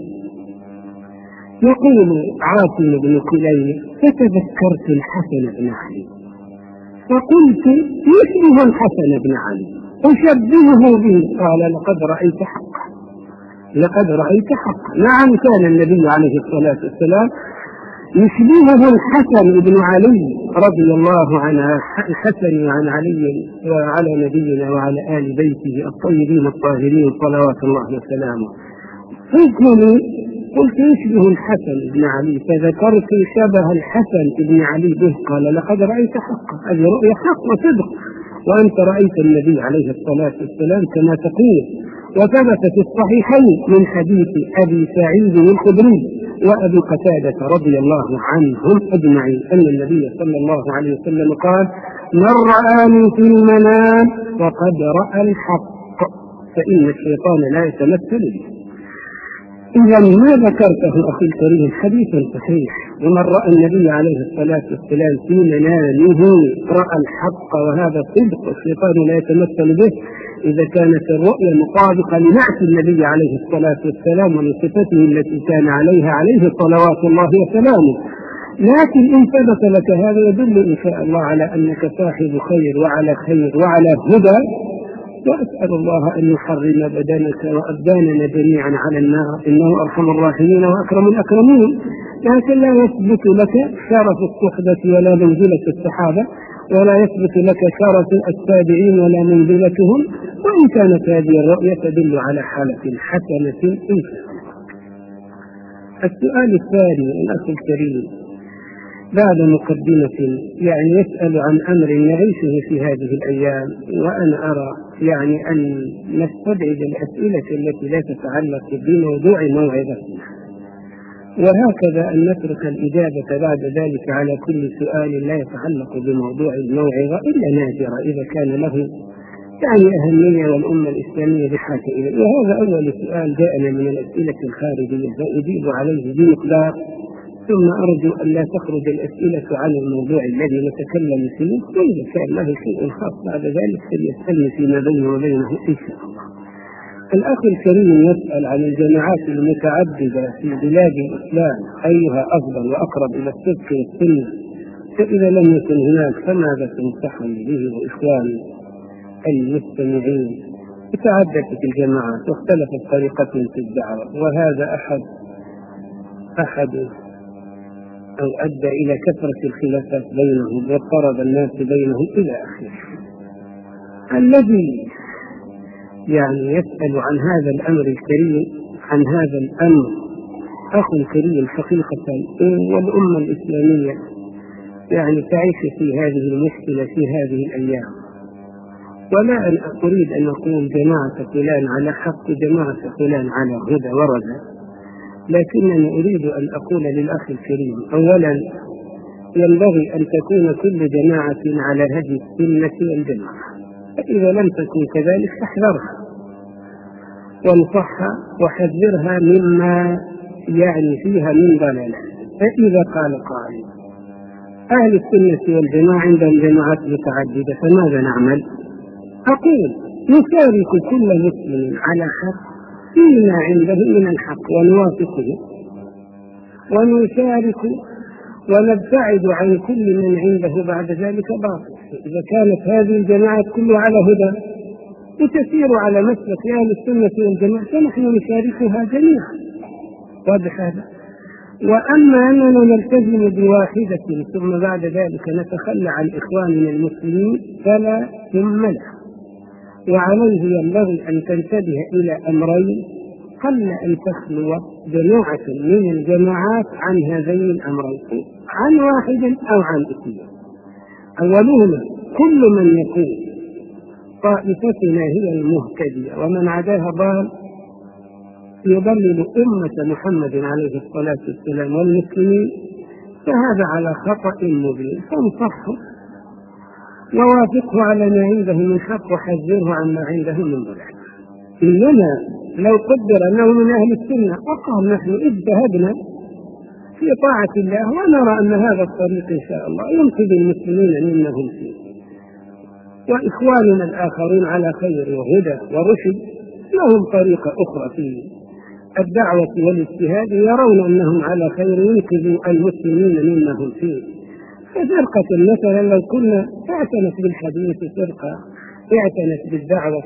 يقول عاصم بن كليب: فتذكرت الحسن بن علي فقلت: يشبه الحسن بن علي أشبهه به. قال: لقد رأيت حقا، لقد رأيت حقا. نعم، كان النبي عليه الصلاة والسلام يشبهه الحسن بن علي رضي الله عنه، الحسن عن علي وعلى نبينا وعلى آل بيته الطيبين الطاهرين صلوات الله وسلامه. فقلت قلت: يشبه الحسن بن علي، فذكرت شبه الحسن بن علي به. قال: لقد رأيت حقا، هذه رؤية حق وصدق، وأنت رأيت النبي عليه الصلاة والسلام كما تقول. وثبت في الصحيحين من حديث أبي سعيد الخدري وأبي قتادة رضي الله عنهم أجمعين أن النبي صلى الله عليه وسلم قال: من رآني في المنام فقد رأى الحق، فإن الشيطان لا يتمثل به. إذا ما ذكرته أخي الكريم حديث صحيح، ومن رأى النبي عليه الصلاة والسلام في منامه رأى الحق، وهذا صدق، الشيطان لا يتمثل به إذا كانت الرؤيا مطابقة لنعت النبي عليه الصلاة والسلام ومن صفته التي كان عليها عليه صلوات الله وسلامه. لكن إن ثبت لك هذا يدل إن شاء الله على أنك صاحب خير وعلى خير وعلى هدى، وأسأل الله أن يحرم بدنك وأبداننا جميعا على النار، إنه أرحم الراحمين وأكرم الأكرمين. لكن لا يثبت لك شرف الصحبة ولا منزلة الصحابة، ولا يثبت لك شرف التابعين ولا منزلتهم، وإن كانت هذه الرؤية تدل على حالة حسنة إن شاء الله. السؤال الثاني الأخ الكريم بعد مقدمة يعني يسأل عن أمر نعيشه في هذه الأيام، وأنا أرى يعني أن نستبعد الأسئلة التي لا تتعلق بموضوع موعظتنا، وهكذا أن نترك الإجابة بعد ذلك على كل سؤال لا يتعلق بموضوع الموعظة إلا نادرا إذا كان له يعني أهمية والأمة الإسلامية بحاجة إليه. وهذا أول سؤال جاءنا من الأسئلة الخارجية فأجيب عليه بمقدار، ثم أرجو أن لا تخرج الأسئلة عن الموضوع الذي نتكلم فيه، وإذا كان له شيء خاص بعد ذلك فليسألني فيما بينه وبينه إن شاء الله. الأخ الكريم يسأل عن الجماعات المتعددة في بلاد الإسلام أيها أفضل وأقرب إلى الصدق والسنة، فإذا لم يكن هناك فماذا تنصحني به وإخواني المستمعين؟ تعددت الجماعات واختلفت طريقتهم في الدعوة، وهذا أحد أحد أو أدى إلى كثرة الخلافات بينهم واضطرب الناس بينهم إلى آخره. الذي يعني يسأل عن هذا الأمر الكريم عن هذا الأمر أخ كريم حقيقة، والأمة الإسلامية يعني تعيش في هذه المشكلة في هذه الأيام، ولا أن أريد أن أقول جماعة فلان على حق جماعة فلان على هدى ورد، لكنني أريد أن أقول للأخ الكريم أولا ينبغي أن تكون كل جماعة على هدي السنة والجماعة، فإذا لم تكن كذلك فاحذرها وانصحها وحذرها مما يعني فيها من ضلالة. فإذا قال قائل أهل السنة والجماعة عندهم جماعات متعددة فماذا نعمل؟ أقول نشارك كل مسلم على حق فيما عنده من الحق ونوافقه، ونشارك ونبتعد عن كل من عنده بعد ذلك باطل. إذا كانت هذه الجماعات كلها على هدى وتسير على مسلك أهل السنة والجماعة فنحن نشاركها جميعا. واضح هذا؟ وأما أننا نلتزم بواحدة ثم بعد ذلك نتخلى عن إخواننا المسلمين فلا ثم له. وعليه ينبغي أن تنتبه إلى أمرين قل أن تخلو جماعة من الجماعات عن هذين الأمرين، عن واحد أو عن اثنين. أولهما كل من يقول طائفتنا هي المهتدية ومن عداها ضال يضلل أمة محمد عليه الصلاة والسلام والمسلمين، فهذا على خطأ مبين، فانصحه ووافقه على ما عنده من حق وحذره عما عنده من ضلال. إنما لو قدر أنه من أهل السنة وقال نحن اجتهدنا في طاعة الله ونرى أن هذا الطريق إن شاء الله ينقذ المسلمين منهم فيه، وإخواننا الآخرون على خير وهدى ورشد لهم طريقة أخرى في الدعوة والاجتهاد يرون أنهم على خير ينقذوا المسلمين منهم فيه. ففرقة مثلا لو كنا اعتنت بالحديث، فرقة اعتنت بالدعوة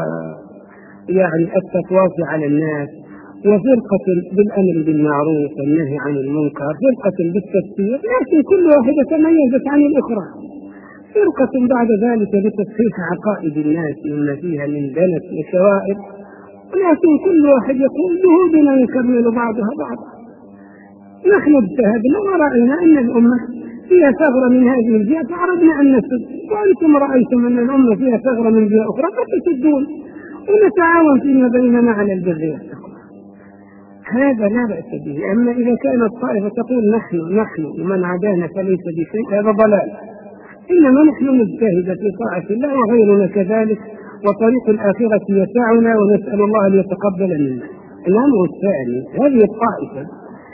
ويعني التواصي على الناس، وفرقة بالأمر بالمعروف والنهي عن المنكر، فرقة بالتفسير، لكن كل واحدة تميزت عن الأخرى، فرقة بعد ذلك بتصحيح عقائد الناس مما فيها من دنس وشوائب، ولكن كل واحد يقول جهودنا يكمل بعضها بعضا. نحن اجتهدنا ورأينا أن الأمة فيها ثغرة من هذه الجهة فأردنا أن نسد، وأنتم رأيتم أن الأمة فيها ثغرة من جهة أخرى فتسدون، ونتعاون فيما بيننا على البر والتقوى. هذا لا بأس به. أما إذا كانت طائفة تقول نحن نحن ومن عدانا فليس بشيء هذا ضلال، إنما نحن نجتهد في طاعة الله وغيرنا كذلك، وطريق الآخرة يسعنا ونسأل الله أن يتقبل منا. الأمر الثاني هذه الطائفة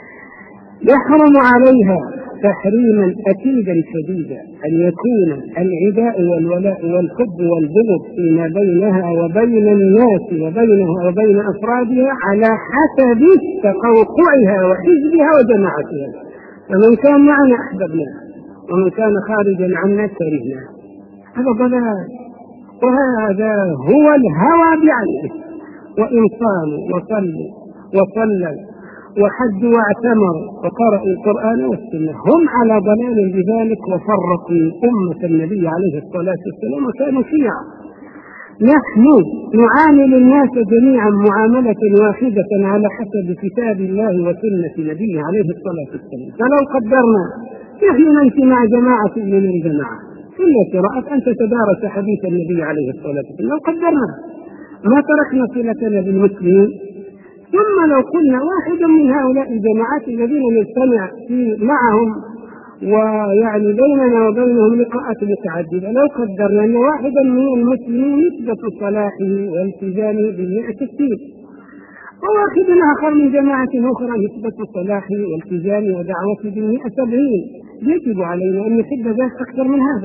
يحرم عليها تحريما أكيدا شديدا أن يكون العداء والولاء والحب والبغض فيما بينها وبين الناس وبينها وبين أفرادها على حسب تقوقعها وحزبها وجماعتها، فمن كان معنا أحببناه ومن كان خارجا عنا كرهناه. هذا ضلال، وهذا هو الهوى بعينه. وإن صاموا وصلوا وصلوا وحجوا واعتمروا وقرأوا القرآن والسنة هم على ضلال بذلك وفرقوا أمة النبي عليه الصلاة والسلام وكانوا شيعا. نحن نعامل الناس جميعا معاملة واحدة على حسب كتاب الله وسنة نبيه عليه الصلاة والسلام. فلو قدرنا نحن نمشي مع جماعة من الجماعة إلا قراءة أن تتدارس حديث النبي عليه الصلاة والسلام، لو قدرنا ما تركنا صلتنا بالمسلمين. ثم لو قلنا واحدا من هؤلاء الجماعات الذين نجتمع معهم ويعني بيننا وبينهم لقاءات متعددة، لو قدرنا أن واحدا من المسلمين نسبة صلاحه والتزامه بالمئة ستين، وواحد آخر من جماعة أخرى نسبة صلاحه والتزامه ودعوته بالمئة سبعين، يجب علينا أن نحب ذلك أكثر من هذا.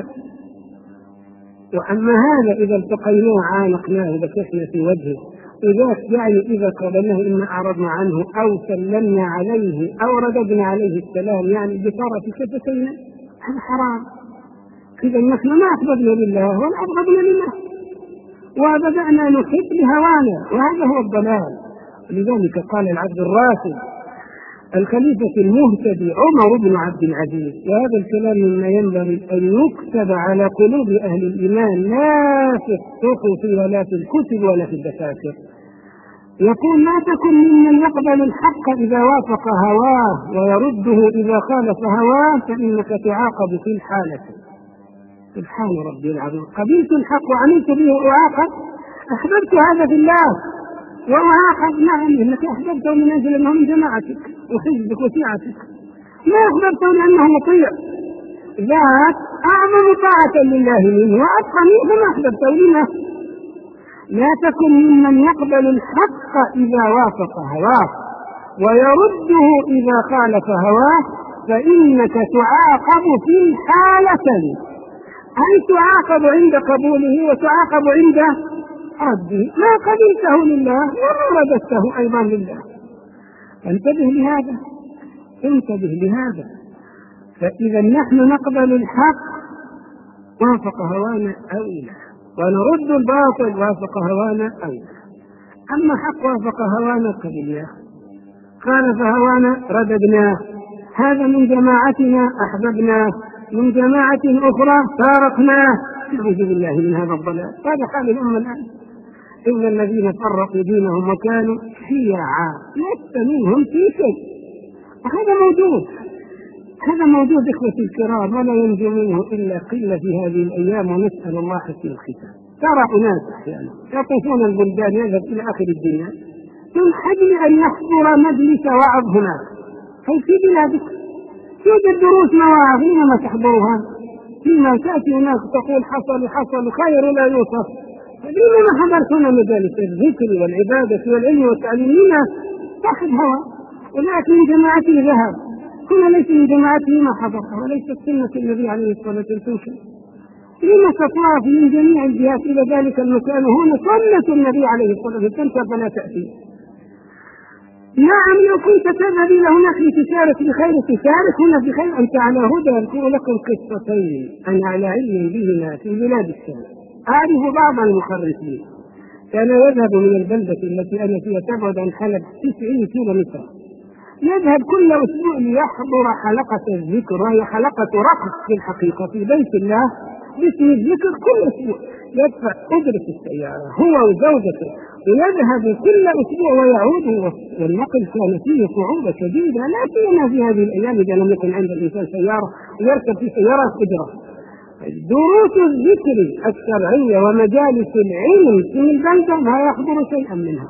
وأما هذا إذا التقيناه عانقناه بكشنا في وجهه، وذاك يعني إذا قابلناه إما أعرضنا عنه أو سلمنا عليه أو رددنا عليه السلام يعني بطرف شفتينا، هذا حرام. إذا نحن ما أحببنا لله ولا أبغضنا لله، وبدأنا نحب لهوانا، وهذا هو الضلال. لذلك قال العبد الراشد الخليفة المهتدي عمر بن عبد العزيز، وهذا الكلام مما ينبغي أن يكتب على قلوب أهل الإيمان لا في الصحف ولا في الكتب ولا في الدفاتر، يقول لا تكن ممن يقبل الحق إذا وافق هواه ويرده إذا خالف هواه فإنك تعاقب في الحالة. سبحان ربي العظيم، قبلت الحق وعملت به وأعاقب، أحببت هذا في الله وأعاقب. نعم إنك أحببته من أجل أنه من جماعتك وحزبك وشيعتك، ما أحببته لأنه مطيع، ذات أعظم طاعة لله منه وأبقى منه فما أحببته لله. لا تكن ممن يقبل الحق إذا وافق هواه ويرده إذا خالف هواه فإنك تعاقب في الحالتين، أي تعاقب عند قبوله وتعاقب عند رده، ما قبلته لله وما رددته أيضا لله. انتبه لهذا، انتبه لهذا. فإذا نحن نقبل الحق وافق هوانا أو لا، ونرد الباطل وافق هوانا أو لا. أما حق وافق هوانا قبلناه، خالف هوانا رددناه، هذا من جماعتنا أحببناه، من جماعة أخرى فارقناه. نعوذ بالله من هذا الضلال. هذا حال الأمة الآن. إن الذين فرقوا دينهم وكانوا شيعا لست منهم في شيء. وهذا موجود، هذا موجود إخوتي الكرام، ولا ينجو منه إلا قلة في هذه الأيام، ونسأل الله حسن الختام. ترى أناس أحيانا يطوفون البلدان يذهب إلى آخر الدنيا من أجل أن يحضر مجلس وعظ هناك. هل في بلادك توجد دروس مواعظ؟ لما تحضرها؟ فيما تأتي هناك تقول حصل حصل خير لا يوصف. لما حضرت هنا مجالس الذكر والعبادة والعلم والتعليم؟ لما تأخذ هوا؟ ولكن من جماعته ذهب، هنا ليس من جماعته ما حضرها، وليست سنة النبي عليه الصلاة والسلام. لما تطاف من جميع الجهات إلى ذلك المكان؟ هنا سنة النبي عليه الصلاة والسلام فلا تأتي. نعم لو كنت تذهب إلى هناك لتشارك بخير تشارك هنا بخير. أنت على هدى. أذكر لكم قصتين أنا على علم بهما في بلاد الشام. أعرف بعض المخرجين كان يذهب من البلدة التي أنا فيها تبعد عن حلب تسعين كيلو متر، يذهب كل أسبوع ليحضر حلقة الذكر، وهي حلقة رقص في الحقيقة في بيت الله باسم الذكر. كل أسبوع يدفع أجرة السيارة هو وزوجته ويذهب كل أسبوع ويعود، والنقل كان فيه صعوبة شديدة، لا سيما في هذه الأيام إذا لم يكن عند الإنسان سيارة ويركب في سيارة أجرة. دروس الذكر الشرعية ومجالس العلم في البلدة لا يحضر شيئا منها.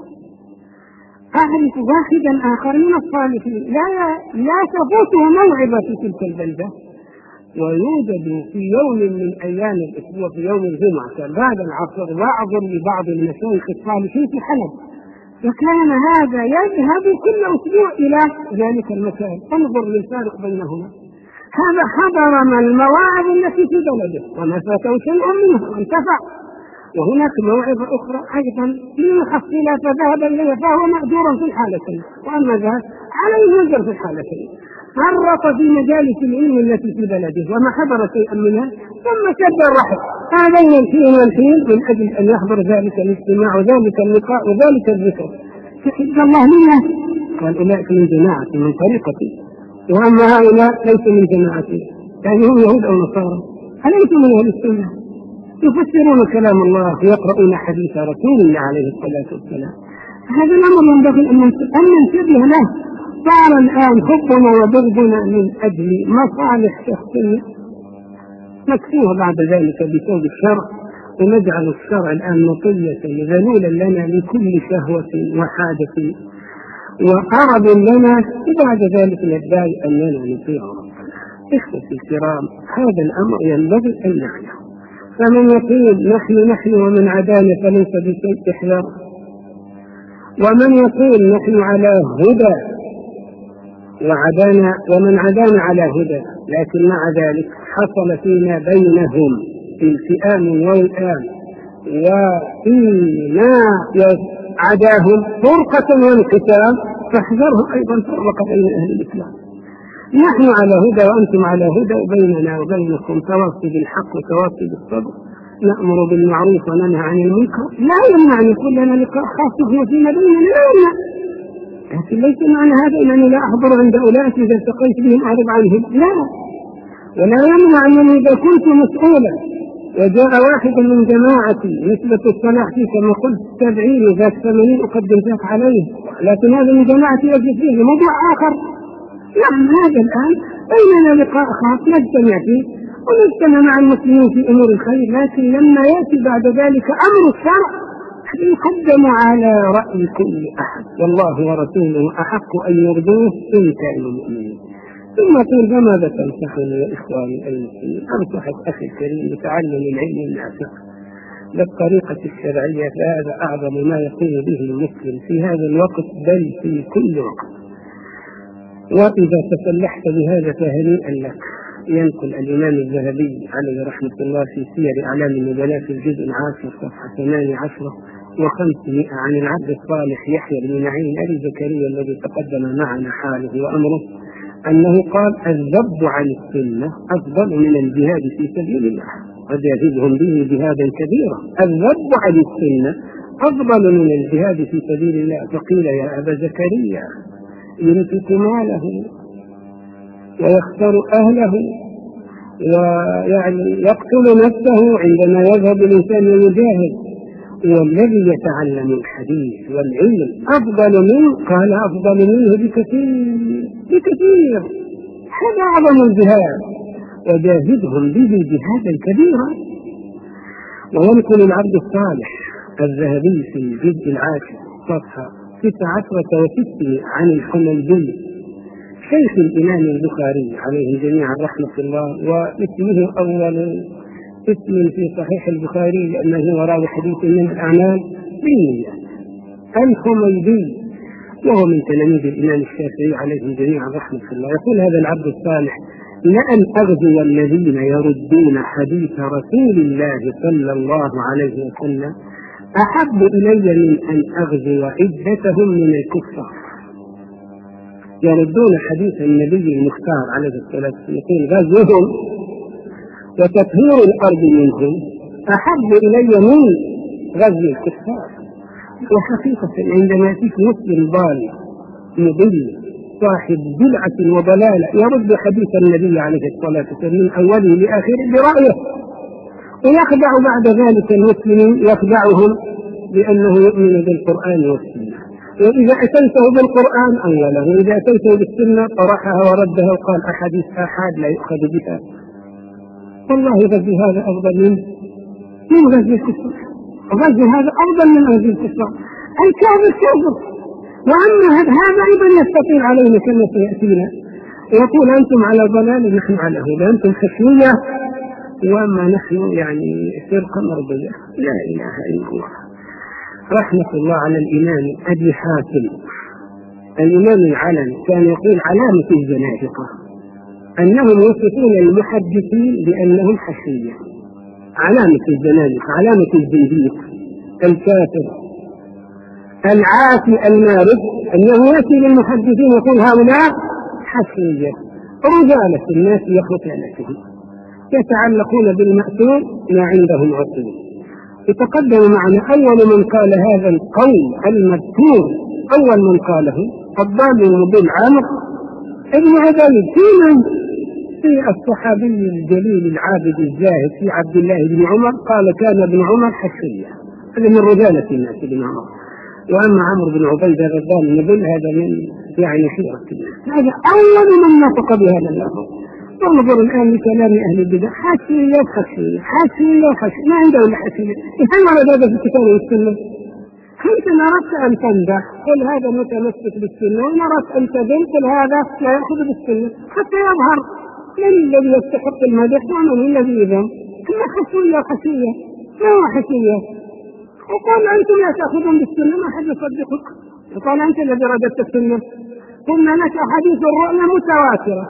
أعرف واحدا آخر من الصالحين لا لا تفوته موعظة في تلك البلدة، ويوجد في يوم من أيام الأسبوع في يوم الجمعة بعد العصر وعظ لبعض المشايخ الصالحين في حلب، فكان هذا يذهب كل أسبوع إلى ذلك المكان. انظر للفارق بينهما. هذا حضر المواعظ التي في بلده وما فاته شيء منها وانتفع، وهناك موعظة أخرى أيضا للمحصلة فذهب إليها فهو مأجور في الحالتين، وأما ذهب عليه وزر في الحالتين. فرط في مجالس العلم التي في بلده وما حضر شيئا منها، ثم شد الرحل هذين الحين والحين من أجل أن يحضر ذلك الاجتماع وذلك اللقاء وذلك الذكر. فحب الله منا قال أولئك من جماعة من طريقتي، وأما هؤلاء ليسوا من جماعتي، يعني هم يهود أو نصارى. أليسوا من أهل السنة يفسرون كلام الله ويقرؤون حديث رسول الله عليه الصلاة والسلام؟ هذا الأمر ينبغي أن ننتبه له. صار الآن حبنا وبغضنا من أجل مصالح شخصية نكفوها بعد ذلك بثوب الشرع، ونجعل الشرع الآن مطية ذلولا لنا لكل شهوة وحاجة وأرض لنا، وبعد ذلك ندعي أننا نطيع ربنا. إخوتي الكرام، هذا الأمر ينبغي أن نعلم. فمن يقول نحن نحن ومن عدانا فليس بشيء احذر، ومن يقول نحن على هدى وعدانا ومن عدانا على هدى، لكن مع ذلك حصل فيما بينهم في الفئام والآن وفيما عداهم فرقة وانقسام، فاحذرهم أيضا فرق بين أهل الإسلام. نحن على هدى وأنتم على هدى، وبيننا وبينكم تواصي بالحق وتواصي بالصبر، نأمر بالمعروف وننهى عن المنكر. لا يمنع أن يكون لنا لقاء خاص فيما بيننا، لا يمنع، لكن ليس معنى هذا أنني لا أحضر عند أولئك إذا التقيت بهم أعرض عنهم، لا. ولا يمنع أنني إذا كنت مسؤولا وجاء واحد من جماعتي نسبة الصلاح فيه كما قلت سبعين ذات ثمانين أقدم ذاك عليه، لكن هذا من جماعتي أجد فيه موضوع آخر. نعم هذا الآن بيننا لقاء خاص نجتمع فيه ونجتمع مع المسلمين في أمور الخير، لكن لما يأتي بعد ذلك أمر الشرع يقدم على رأي كل أحد، والله ورسوله أحق أن يرضوه إن كانوا مؤمنين. ثم قل فماذا تنصحني يا إخواني المسلمين؟ أنصحك أخي الكريم بتعلم العلم النافع بالطريقة الشرعية، فهذا أعظم ما يقوم به المسلم في هذا الوقت بل في كل وقت. وإذا تفلحت بهذا فهنيئا لك. ينقل الإمام الذهبي عليه رحمة الله في سير أعلام النبلاء في الجزء العاشر صفحة ثمانية عشرة وخمسمائة عن العبد الصالح يحيى بن معين أبي زكريا الذي تقدم معنا حاله وأمره أنه قال الذب عن السنة أفضل من الجهاد في سبيل الله، قد يزيدهم به جهادا كبيرا. الذب عن السنة أفضل من الجهاد في سبيل الله. فقيل يا أبا زكريا ينفق ماله ويختار أهله ويعني يقتل نفسه عندما يذهب الإنسان ويجاهد، والذي يتعلم الحديث والعلم أفضل منه. قال أفضل منه بكثير بكثير، هذا أعظم الجهاد، وجاهدهم به جهادا كبيرا. وينقل العبد الصالح الذهبي في الجزء العاشر صفحة ستة عشرة وستين عن الحميدي شيخ الإمام البخاري عليه جميعا رحمة الله، واسمه أول اسم في صحيح البخاري لأنه وراء حديث من الأعمال بالنيات. الحميدي وهو من تلاميذ الإمام الشافعي عليه جميعا رحمة الله. يقول هذا العبد الصالح: لأن أغزو الذين يردون حديث رسول الله صلى الله عليه وسلم أحب إلي من أن أغزو عدتهم من الكفار. يردون حديث النبي المختار عليه الصلاة والسلام، يقول غزوهم وتطهير الأرض منهم أحب إلي من غزو الكفار. وحقيقة عندما يأتيك مسلم ضال مضل صاحب بدعة وضلالة يرد حديث النبي عليه الصلاة والسلام من أوله لآخره برأيه، ويخدع بعد ذلك المسلمين، يخدعهم بأنه يؤمن بالقرآن والسنة. وإذا أتيته بالقرآن أوله، وإذا أتيته بالسنة طرحها وردها وقال أحاديث آحاد لا يؤخذ بها. والله غزو هذا أفضل من من غزو الكفار، غزو هذا أفضل من غزو الكفار. الكافر كافر، وأما هذا أيضا يستطيع علينا كما سيأتينا، يقول أنتم على ضلال نحن على هدى، أنتم خشية وأما نحن يعني فرقة مرضية. لا إله إلا الله. رحمة الله على الإمام أبي حاتم الإمام العلم كان يقول علامة الزنادقة أنهم يصفون المحدثين بأنهم حشية. علامة الزنادقة، علامة الزنديق الكافر العاصي المارد أنه يأتي للمحدثين يقول هؤلاء حشية رجالة الناس يخطئونهم، يتعلقون بالمأثور ما عندهم عقول. يتقدم معنا أول من قال هذا القول المذكور، أول من قاله الضال المضل عامر ابن عبيد في في الصحابي الجليل العابد الزاهد في عبد الله بن عمر، قال كان ابن عمر حشية، هذا من رجالة الناس ابن عمر. وأما عمرو بن عبيد الرضان المضل هذا من يعني خيرة الناس، هذا أول من نطق بهذا اللفظ. انظر الآن لكلام أهل البدع، حاشية حاشية حاشية حاشية، ما عنده إلا حاشية. هل ورد هذا في الكتاب والسنة؟ كنت أردت أن تمدح قل هذا متمسك بالسنة، وإن أردت أن تذم قل هذا لا يأخذ بالسنة، حتى يظهر من الذي يستحق المدح ومن الذي يذم. كما حاشية حاشية، ما هو حاشية؟ وقال أنتم لا تأخذون بالسنة، ما حد يصدقك. وقال أنت الذي رددت السنة. قلنا لك حديث الرؤيا متواترة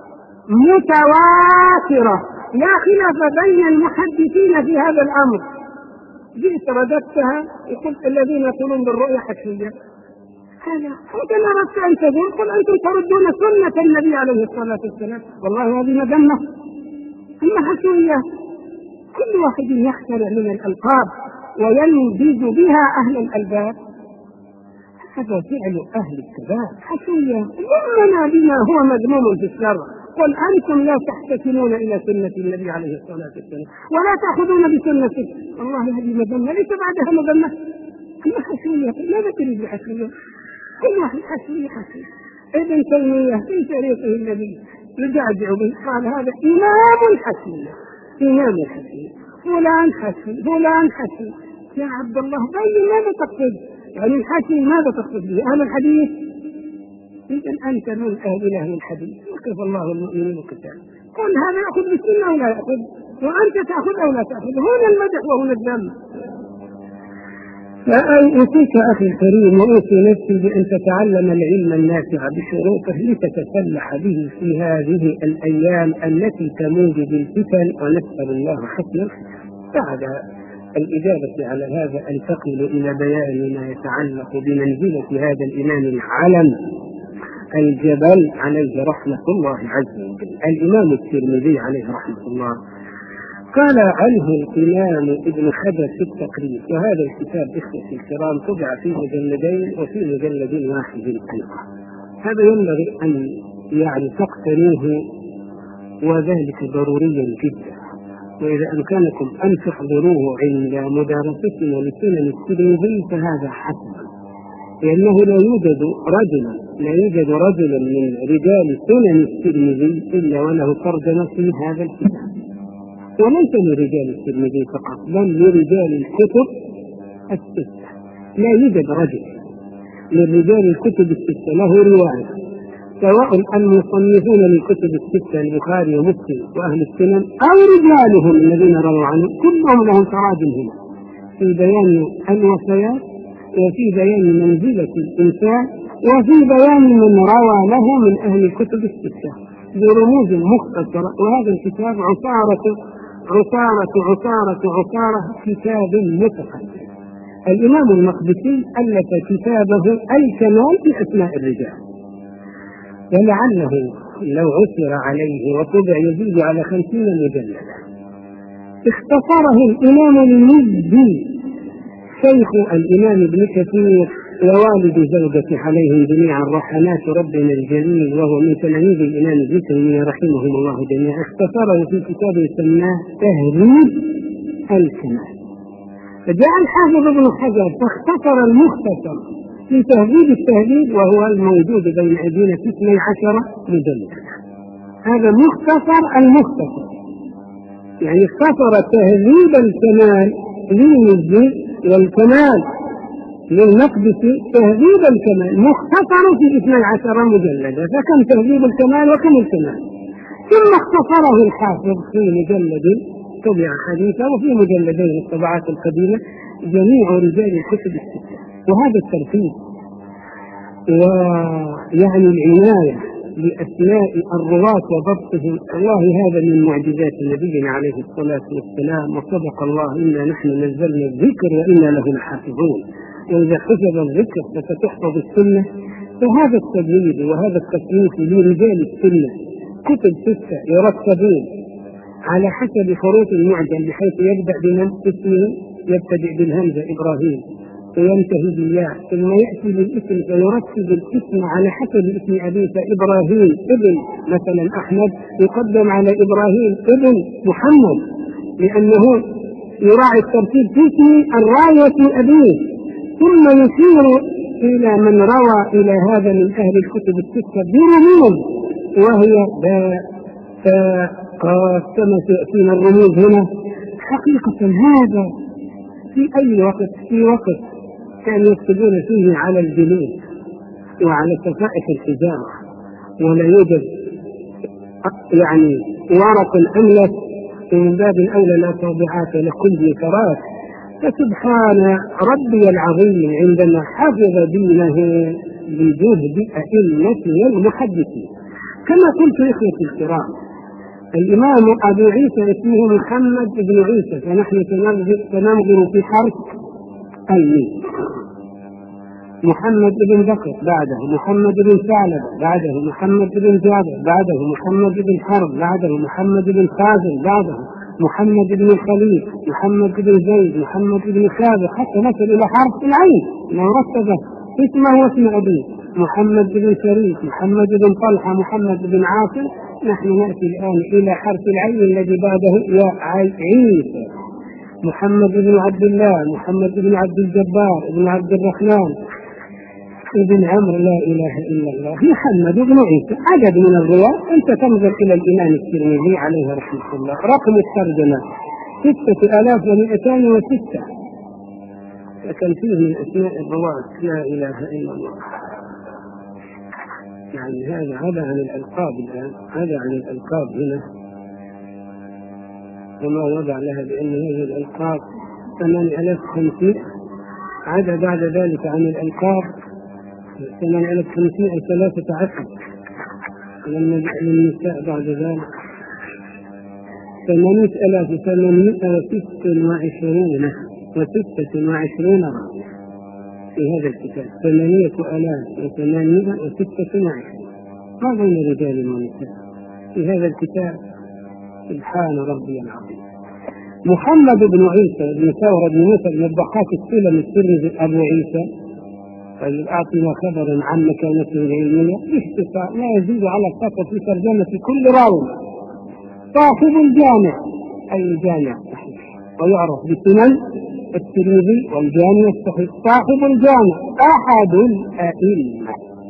متواترة لا خلاف بين المحدثين في هذا الأمر. جئت رددتها وقلت الذين يقولون بالرؤيا حشية، هذا حتى لا أردت أن تقول قل أنتم تردون سنة النبي عليه الصلاة والسلام. والله هذه مذمة، أما حشية كل واحد يخترع من الألقاب وينبذ بها أهل الألباب، هذا فعل أهل الكبار. حشية يؤمن بما هو مذموم في الشرع. قل أنتم لا تحتكمون إلى سنة النبي عليه الصلاة والسلام ولا تأخذون بسنته. والله هذه مذمة ليس بعدها مذمة. كل حشية، ماذا تريد بحشية؟ كل واحد حشية حشية. ابن تيمية في تاريخه الذي يجعجع به قال هذا إمام الحشية، إمام الحشية، فلان حشي فلان حشي. يا عبد الله بين ماذا تقصد؟ يعني الحشي ماذا تقصد به؟ أهل الحديث؟ إذن أنت من أهل أهل الحديث، وكفى الله المؤمنين القتال. قل هذا يأخذ بالسنة ولا يأخذ، وأنت تأخذ أو لا تأخذ، هنا المدح وهنا الذم. فأوصيك أخي الكريم وأوصي نفسي بأن تتعلم العلم النافع بشروطه لتتسلح به في هذه الأيام التي تموج بالفتن، ونسأل الله حسن الختام. بعد الإجابة على هذا أنتقل إلى بيان ما يتعلق بمنزلة هذا الإمام العلم الجبل عليه رحمة الله عز وجل. الإمام الترمذي عليه رحمة الله قال عنه الإمام ابن حجر في التقريب، وهذا الكتاب إخوتي الكرام طبع في مجلدين وفي مجلد واحد أيضا، هذا ينبغي أن يعني تقتنوه وذلك ضروري جدا، وإذا أمكنكم أن تحضروه عند مدارستنا لسنن الترمذي فهذا حسن، لأنه لا يوجد رجل لا يوجد رجل من رجال سنن الترمذي إلا وله ترجمة في هذا الكتاب، وليس لرجال الترمذي فقط بل لرجال الكتب الستة، لا يوجد رجل من رجال الكتب الستة له رواية، سواء المصنفون للكتب الستة البخاري ومسلم وأهل السنن أو رجالهم الذين رووا عنه، كلهم لهم تراجم هنا في بيان الوصيات وفي بيان منزلة الإنسان وفي بيان من روى له من أهل الكتب الستة برموز مختصرة. وهذا الكتاب عصارة عصارة عصارة عصارة كتاب متقدم. الإمام المقدسي ألف كتابه الكمال في أسماء الرجال، ولعله لو عثر عليه وطبع يزيد على خمسين مجلدا. اختصره الإمام المزي شيخ الإمام ابن كثير ووالد زوجته عليهم جميعا رحمات ربنا الجليل، وهو من تلاميذ الإمام ابن تيمية رحمهم الله جميعا. اختصره في كتاب سماه تهذيب الكمال، فجاء الحافظ ابن حجر فاختصر المختصر في تهذيب التهذيب وهو الموجود بين أيدينا في اثني عشر مجلدا. هذا مختصر المختصر، يعني اختصر تهذيب الكمال للمزي والكمال للمقدسي، تهذيب الكمال مختصر في اثني عشر مجلدا، فكم تهذيب الكمال وكم الكمال. ثم اختصره الحافظ في مجلد طبع حديثا وفي مجلدين الطبعات القديمة جميع رجال الكتب الستة. وهذا الترتيب ويعني العناية بأسماء الرواة وضبطهم، والله هذا من معجزات نبينا عليه الصلاة والسلام. وصدق الله إنا نحن نزلنا الذكر وإنا له لحافظون، وإذا حفظ الذكر فستحفظ السنة. فهذا التدوير وهذا التصنيف لرجال السنة كتب ستة يرتبون على حسب حروف المعجم، بحيث يبدأ بمن اسمه يبتدئ بالهمزة إبراهيم وينتهي بالياء، ثم يأتي بالاسم فيرتب الاسم على حسب اسم أبيه، فإبراهيم ابن مثلا أحمد يقدم على إبراهيم ابن محمد، لأنه يراعي الترتيب في اسم الراية أبيه، ثم يشير إلى من روى إلى هذا من أهل الكتب الستة برموز، وهي باء تاء قاف كما تأتينا الرموز هنا. حقيقة هذا في أي وقت في وقت كانوا يكتبون فيه على الجلود وعلى صفائح الحجارة، ولا يوجد يعني ورق أملس، من باب الأولى لا طابعات لكل ذكرات. فسبحان ربي العظيم عندما حفظ دينه بجهد أئمتنا المحدثين. كما قلت إخوتي الكرام، الإمام أبو عيسى اسمه محمد بن عيسى، فنحن سننظر في حرف الميم. محمد بن بكر بعده محمد بن ثعلبة بعده محمد بن جابر بعده محمد بن حرب بعده محمد بن خازن بعده محمد بن الخليل محمد بن زيد محمد بن خالد، حتى نصل إلى حرف العين لو رتب اسمه واسم أبيه. محمد بن شريف محمد بن طلحة محمد بن عاصم. نحن نأتي الآن إلى حرف العين الذي بعده يا عيسى. محمد بن عبد الله محمد بن عبد الجبار بن عبد الرحمن ابن عمرو لا إله إلا الله محمد بن عيسى. عدد من الرواة. أنت تنظر إلى الإمام الترمذي عليه رحمة الله، رقم الترجمة ستة آلاف ومئتان وستة، فكان فيه من أسماء الرواة لا إله إلا الله. يعني هذا هذا عن الألقاب الآن، هذا عن الألقاب هنا وما وضع لها بأن هذه الألقاب ثمانية آلاف وخمسمائة. عدا بعد ذلك عن الألقاب ثمانية آلاف وخمسمائة وثلاثة عشر. لما جاء النساء بعد ذلك ثمانية آلاف وثمانمائة وستة وعشرون وستة وعشرون راوية. في هذا الكتاب ثمانية آلاف وثمانمائة وستة عشر، ما بين رجال ونساء في هذا الكتاب. سبحان ربي العظيم. محمد بن عيسى بن ثور بن موسى بن الضحاك السلمي الترمذي أبو عيسى أعطنا خبرا عن مكانته العلمية باختصار لا يزيد على السطر في ترجمة كل راوي. صاحب الجامع أي الجامع صحيح، ويعرف بسنن الترمذي والجامع الصحيح. صاحب الجامع أحد الأئمة،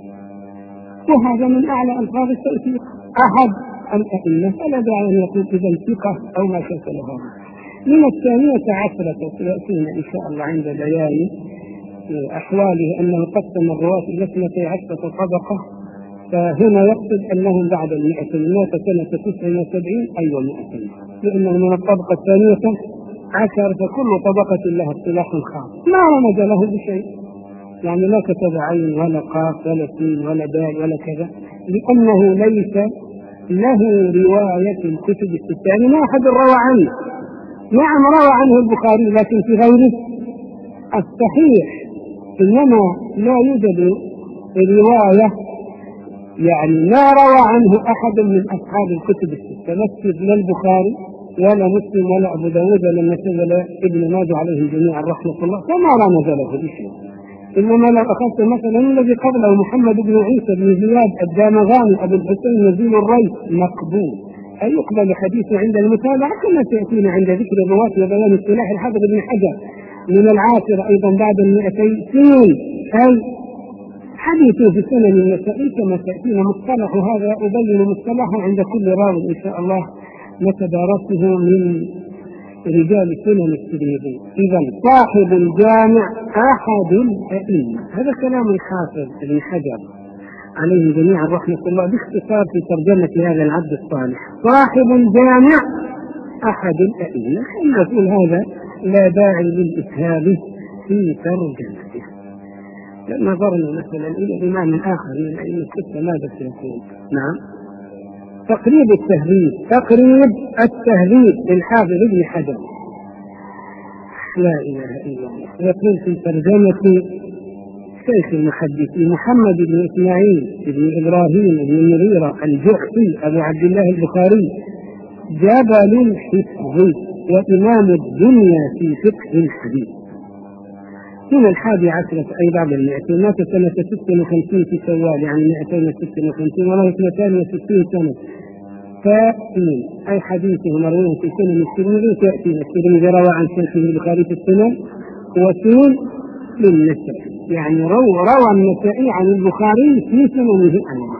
وهذا من أعلى ألفاظ التوثيق، أحد الأئمة، فلا داعي أن يقول إذا ثقة أو ما شكل هذا. من الثانية عشرة سيأتينا إن شاء الله عند بيان أحواله أنه قسم الرواة إلى اثنتي عشرة طبقة، فهنا يقصد أنهم بعد المئتين مات سنة تسع وسبعين أي ومئتين، لأنه من الطبقة الثانية عشر، فكل طبقة لها اصطلاح خاص ما رمز له بشيء، يعني لا كتب عين ولا قاف ولا سين ولا دال ولا كذا، لأنه ليس له رواية الكتب الستة، يعني ما أحد روى عنه. نعم روى عنه البخاري لكن في غيره الصحيح، إنما لا يوجد رواية، يعني ما روى عنه أحد من أصحاب الكتب الستة، لا البخاري ولا مسلم ولا أبو داود ولا النسائي ولا ابن ماجه عليهم جميعا رحمة الله، فما رمز له بشيء. إنما لو أخذت مثلا الذي قبله محمد بن عيسى بن زياد الدامغاني أبو الحسين نزيل الريث مقبول، أي يقبل حديثه عند المتابعة كما سيأتينا عند ذكر الرواة وبيان اصطلاح الحافظ بن حجر من العاشر أيضا بعد المئتين سنين، أي حديثه في سنن النسائي كما سيأتينا. مصطلح هذا أبين مصطلحه عند كل راوي إن شاء الله نتدارسه من رجال سنن الترمذي. إذا صاحب الجامع أحد الأئمة، هذا كلام الحافظ بن حجر عليه جميعا رحمة الله باختصار في ترجمة هذا العبد الصالح. صاحب الجامع أحد الأئمة، حين نقول هذا لا داعي للإسهاب في ترجمته. لما نظرنا مثلا إلى إمام آخر من الأئمة الستة ماذا سيكون؟ نعم تقريب التهذيب، تقريب التهذيب للحافظ ابن حجر، لا إله إلا الله. يقول في ترجمة شيخ المحدثين محمد بن إسماعيل بن إبراهيم بن المغيرة الجعفي أبو عبد الله البخاري جبل الحفظ وإمام الدنيا في فقه الحديث. من الحادي عشرة أي بعد المئتين، مات سنة ست وخمسين في شوال، يعني مئتين وست وخمسين وله اثنتان وستين سنة. فإن أي حديثه مروي في سنن الترمذي تأتي الترمذي روى عن شيخه البخاري في السنن، وسنن للنسائي، يعني روى روى النسائي عن البخاري في سننه أيضا.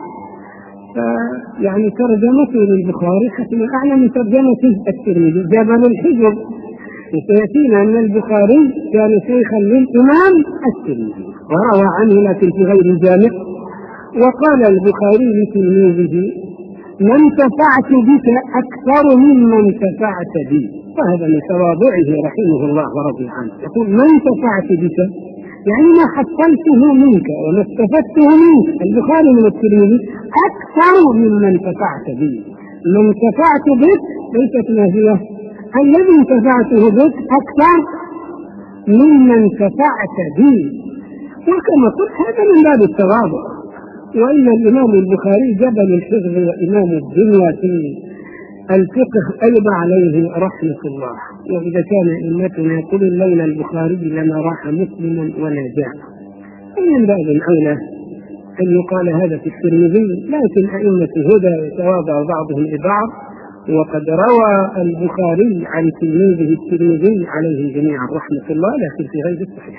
يعني ترجمته للبخاري حتى أعلى من ترجمته الترمذي. جبل الحجر، وسيأتينا أن البخاري كان شيخا للإمام الترمذي وروى عنه لكن في غير الجامع. وقال البخاري لتلميذه: من انتفعت بك أكثر مما انتفعت بي. وهذا من تواضعه رحمه الله ورضي عنه، يقول من انتفعت بك يعني ما حصلته منك وما استفدته منك البخاري من الترمذي أكثر مما انتفعت بي. من انتفعت بك ليست نافية، الذي انتفعته بك أكثر مما انتفعت بي. وكما قلت هذا من باب التواضع. وإن الإمام البخاري جبل الحفظ وإمام الدنيا في الفقه أيضا عليه رحمة الله. وإذا كان أئمتنا يقول لولا البخاري لما راح مسلما ولا جاء، ومن باب أولى أن يقال هذا في الترمذي. لكن أئمة الهدى يتواضع بعضهم لبعض، وقد روى البخاري عن تلميذه الترمذي عليه جميعا رحمة الله لكن في غير الصحيح.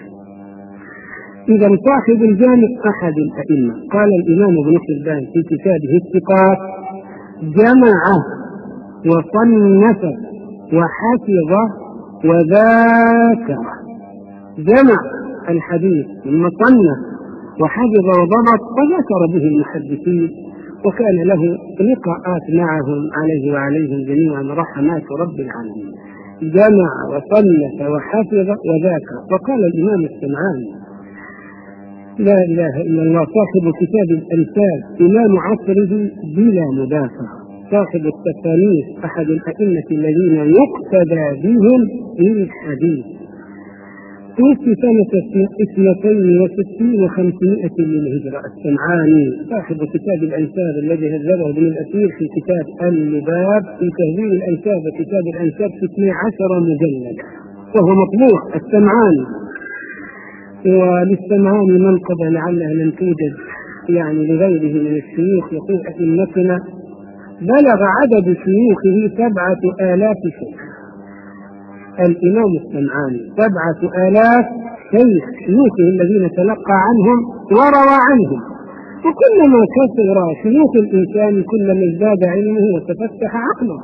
إذا صاحب الجامع أحد الأئمة. قال الإمام ابن حبان في كتابه الثقات: جمع وصنف وحفظ وذاكر. جمع الحديث ثم صنف وحفظ وضبط وذكر به المحدثين، وكان له لقاءات معهم عليه وعليهم جميعا رحمات رب العالمين. جمع وصنف وحفظ وذاكر. وقال الإمام السمعاني: لا إله إلا الله، صاحب كتاب الأمثال إمام عصره بلا مدافع، صاحب التفانيس أحد الأئمة الذين يقتدى بهم في الحديث، توفي سنة اثنتين وستين وخمسمائة للهجرة. السمعاني صاحب كتاب الأنساب الذي هذبه ابن الأثير في كتاب اللباب في تهذيب الأنساب، كتاب الأنساب في اثني عشر مجلد وهو مطبوع. السمعاني، وللسمعاني منقبة لعلها لم توجد يعني لغيره من الشيوخ. يقول أئمتنا بلغ عدد شيوخه سبعة آلاف شيخ. الإمام السمعاني سبعة آلاف شيخ شيوخه الذين تلقى عنهم وروى عنهم. وكلما كثر شيوخ الإنسان كلما ازداد علمه وتفتح عقله.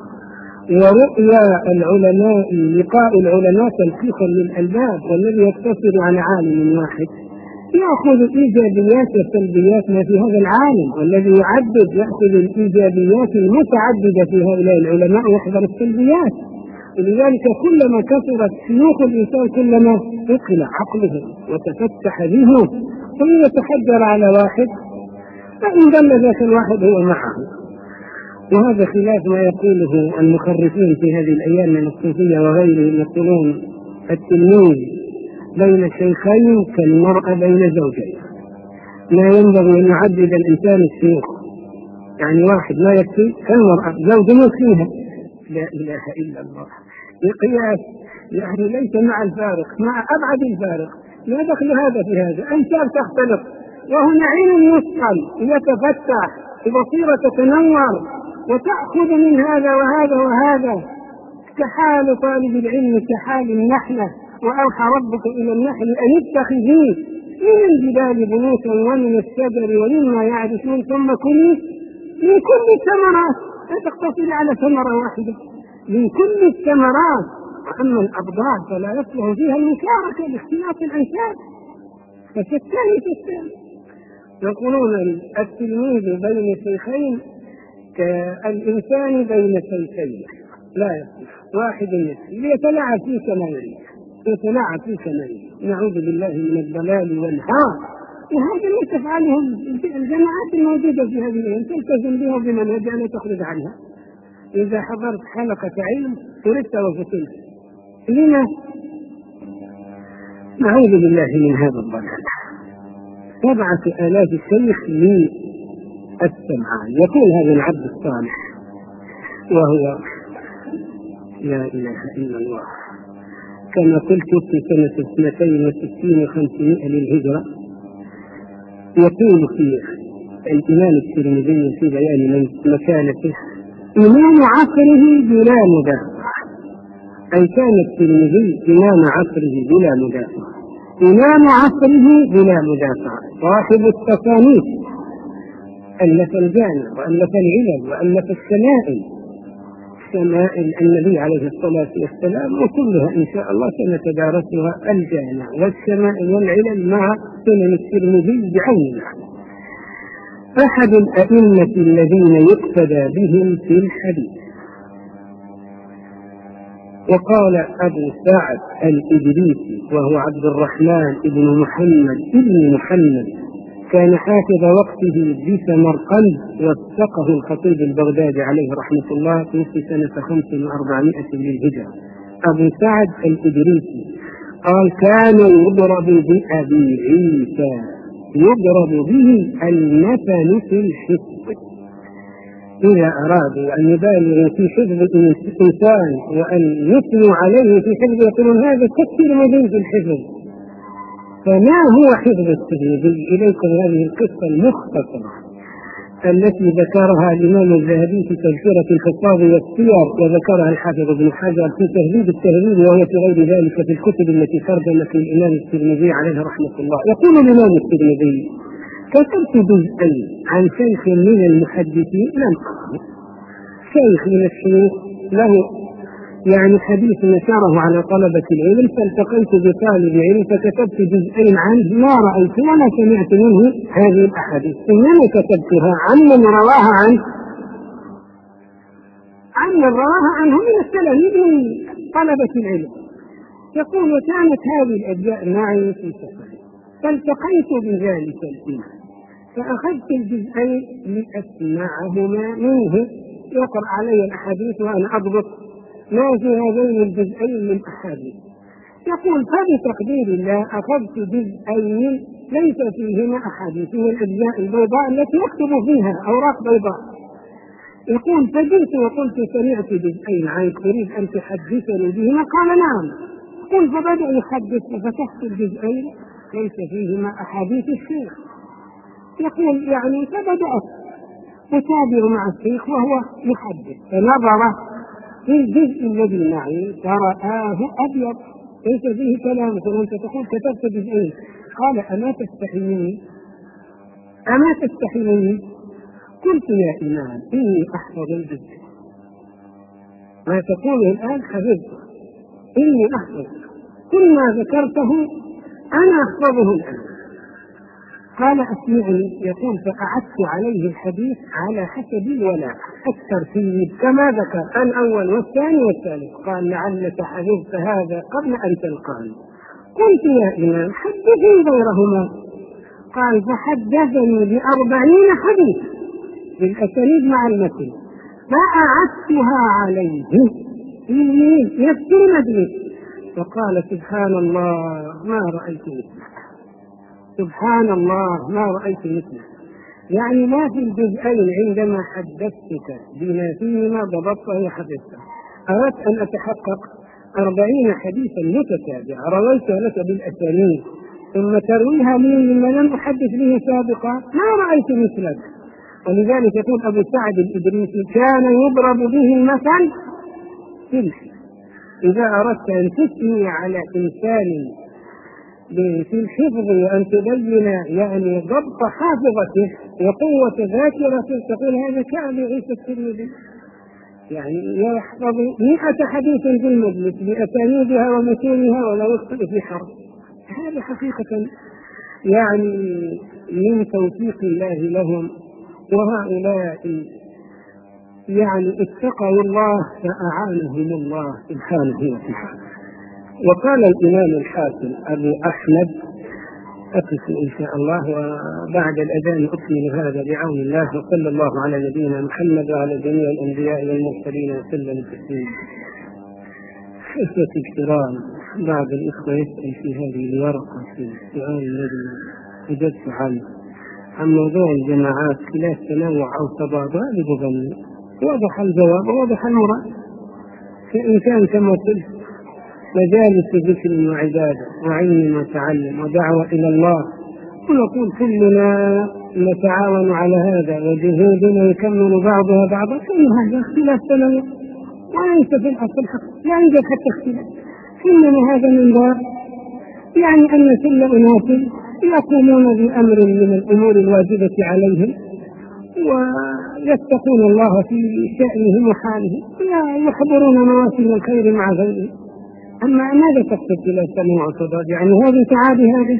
ورؤيا العلماء، لقاء العلماء تلقيقا للألباب، والذي يقتصر على عالم واحد يأخذ الإيجابيات والسلبيات ما في هذا العالم، والذي يعدد يأخذ الإيجابيات المتعددة في هؤلاء العلماء ويحذر السلبيات. ولذلك كلما كثرت شيوخ الإنسان كلما ثقل عقله وتفتح ذهنه، ثم يتحجر على واحد فإن ظل ذاك الواحد هو معه. وهذا خلاف ما يقوله المخرفين في هذه الأيام من الصوفية وغيرهم، يقولون التلميذ بين الشيخين كالمرأة بين زوجين. لا ينبغي أن يعدد الإنسان الشيوخ، يعني واحد لا يكفي كالمرأة زوج يكفيها. لا إله إلا الله. بقياس يعني ليس مع الفارق، مع أبعد الفارق. لا دخل هذا في هذا. أنساب تختلف، وهنا علم يسأل يتفتح، بصيرة تتنور وتأخذ من هذا وهذا وهذا. كحال طالب العلم كحال النحلة، وأوحى ربك إلى النحل أن اتخذي من الجبال بيوتا ومن الشجر ومما يعرشون ثم كلي من كل الثمرات. لا تقتصر على ثمرة واحدة، من كل الثمرات. وأما الأبضاع فلا يصلح فيها المشاركة لاختلاط الأنساب، فشتان شتان. يقولون التلميذ بين شيخين كالإنسان بين شيخين، لا يصلح واحد يكفي ليتلاعب فيه كما يريد، يتلاعب فيه كما يريد. نعوذ بالله من الضلال والهوى. وهذا ما تفعله الجماعات الموجودة في هذه الأيام، تلتزم بها بمنهج لا تخرج عنها. إذا حضرت حلقة علم تردت وفتنت. لما؟ نعوذ بالله من هذا الضلال. سبعة آلاف شيخ للسمعان. يقول هذا العبد الصالح وهو لا إله إلا الله كما قلت في سنة اثنتين وستين وخمسمائة للهجرة. يقول في الإمام الترمذي في بيان مكانته إمام عصره بلا مدافع، أي كان الترمذي إمام عصره بلا مدافع، إمام عصره بلا مدافع، صاحب التصانيف، ألف الجامع وألف العلل وألف الشمائل، شمائل النبي عليه الصلاة والسلام، وكلها إن شاء الله سنتدارسها الجامع والشمائل والعلل مع سنن الترمذي بعينها. أحد الأئمة الذين يقتدى بهم في الحديث. وقال أبو سعد الإدريسي وهو عبد الرحمن ابن محمد ابن محمد كان حافظ وقته بسمرقند، وثقه الخطيب البغدادي عليه رحمة الله في سنة خمس وأربعمائة للهجرة. أبو سعد الإدريسي قال كان يضرب بأبي عيسى، يضرب به المثل في الحفظ. إذا أرادوا أن يبالغوا في حفظ الإنسان وأن يثنوا عليه في حفظ يقولون هذا كالترمذي في الحفظ. فما هو حفظ الترمذي؟ إليكم هذه القصة المختصرة التي ذكرها الإمام الذهبي في تذكرة الخطاب والسير، وذكرها الحافظ ابن حجر في تهذيب التهذيب، وهي في غير ذلك في الكتب التي ترجمت للإمام الترمذي عليه رحمة الله. يقول الإمام الترمذي كتبت جزءا عن شيخ من المحدثين لم أقرأ. شيخ من الشيوخ له يعني حديث نشره على طلبة العلم، فالتقيت بطالب علم فكتبت جزئين عنه ما رأيت ولا سمعت منه هذه الأحاديث، إنما كتبتها عمن رواها عنه عمن رواها عنه من التلاميذ من طلبة العلم. يقول وكانت هذه الأجزاء معي في سفري فالتقيت بذلك الإمام فأخذت الجزئين لأسمعهما منه، يقرأ علي الأحاديث وأنا أضبط ما في هذين الجزئين من أحاديث. يقول فبتقدير الله أخذت جزئين ليس فيهما أحاديث من الأجزاء البيضاء التي يكتب فيها أوراق بيضاء. يقول فجئت وقلت سمعت جزئين عنك أريد أن تحدثني بهما؟ قال نعم. قل فبدأ يحدث ففتحت الجزئين ليس فيهما أحاديث الشيخ. يقول يعني فبدأت أتابع مع الشيخ وهو يحدث، فنظر في الجزء الذي معي فرآه أبيض ليس فيه كلام. فأنت تقول كتبت جزئين. قال أما تستحي مني؟ أما تستحي مني؟ قلت يا إمام إني أحفظ الجزء، ما تقوله الآن حفظته، إني أحفظ كل ما ذكرته أنا أحفظه الآن. قال أسمعني. يقول فأعدت عليه الحديث على حسب الولاء الترتيب كما ذكر الأول والثاني والثالث. قال لعلك حفظت هذا قبل أن تلقاني. قلت يا إمام حدثني غيرهما. قال فحدثني بأربعين حديث بالأسانيد مع المتن فأعدتها عليه في نفس المجلس. فقال سبحان الله ما رأيت مثله، سبحان الله ما رأيت مثله. يعني ما في الجزئين عندما حدثتك بما فيهما ضبطته وحفظته. أردت أن أتحقق أربعين حديثا متتابعة رويتها لك بالأسانيد ثم ترويها لي مما لم أحدث به سابقا، ما رأيت مثلك. ولذلك يقول أبو سعد الإدريسي كان يضرب به المثل في الحفظ. إذا أردت أن تثني على إنسان في الحفظ وأن تبين يعني ضبط حافظته وقوة ذاكرته تقول هذا كأبي عيسى الترمذي، يعني يحفظ مئة حديث في المجلس بأسانيدها ومتونها ولا يخطئ في حرف. هذا حقيقة يعني من توفيق الله لهم. وهؤلاء يعني اتقوا الله فأعانهم الله سبحانه وتعالى. وقال الإمام الحاكم أبو أحمد أقف إن شاء الله وبعد الأذان أكمل هذا بعون الله. وصلى الله على نبينا محمد وعلى جميع الأنبياء والمرسلين وسلم تسليما. إخوتي الكرام، بعض الإخوة يسأل في هذه الورقة في السؤال الذي أجبت عنه عن موضوع الجماعات خلاف تنوع أو تضاد. هذه بظني واضح الجواب وواضح المراد. فإن كان كما قلت مجالس ذكر وعبادة وعلم وتعلم ودعوة إلى الله ونقول كلنا نتعاون على هذا وجهودنا يكمل بعضها بعضا، فإن هذا اختلاف تنوع وليس في الأصل حق، لا يوجد حتى اختلاف. إنما هذا من باب يعني أن كل أناس يقومون بأمر من الأمور الواجبة عليهم ويتقون الله في شأنهم وحالهم لا يحضرون مواسم الخير مع غيرهم. أما ماذا تقصد إلى التنوع والتضاد؟ يعني هذه تعادي هذه،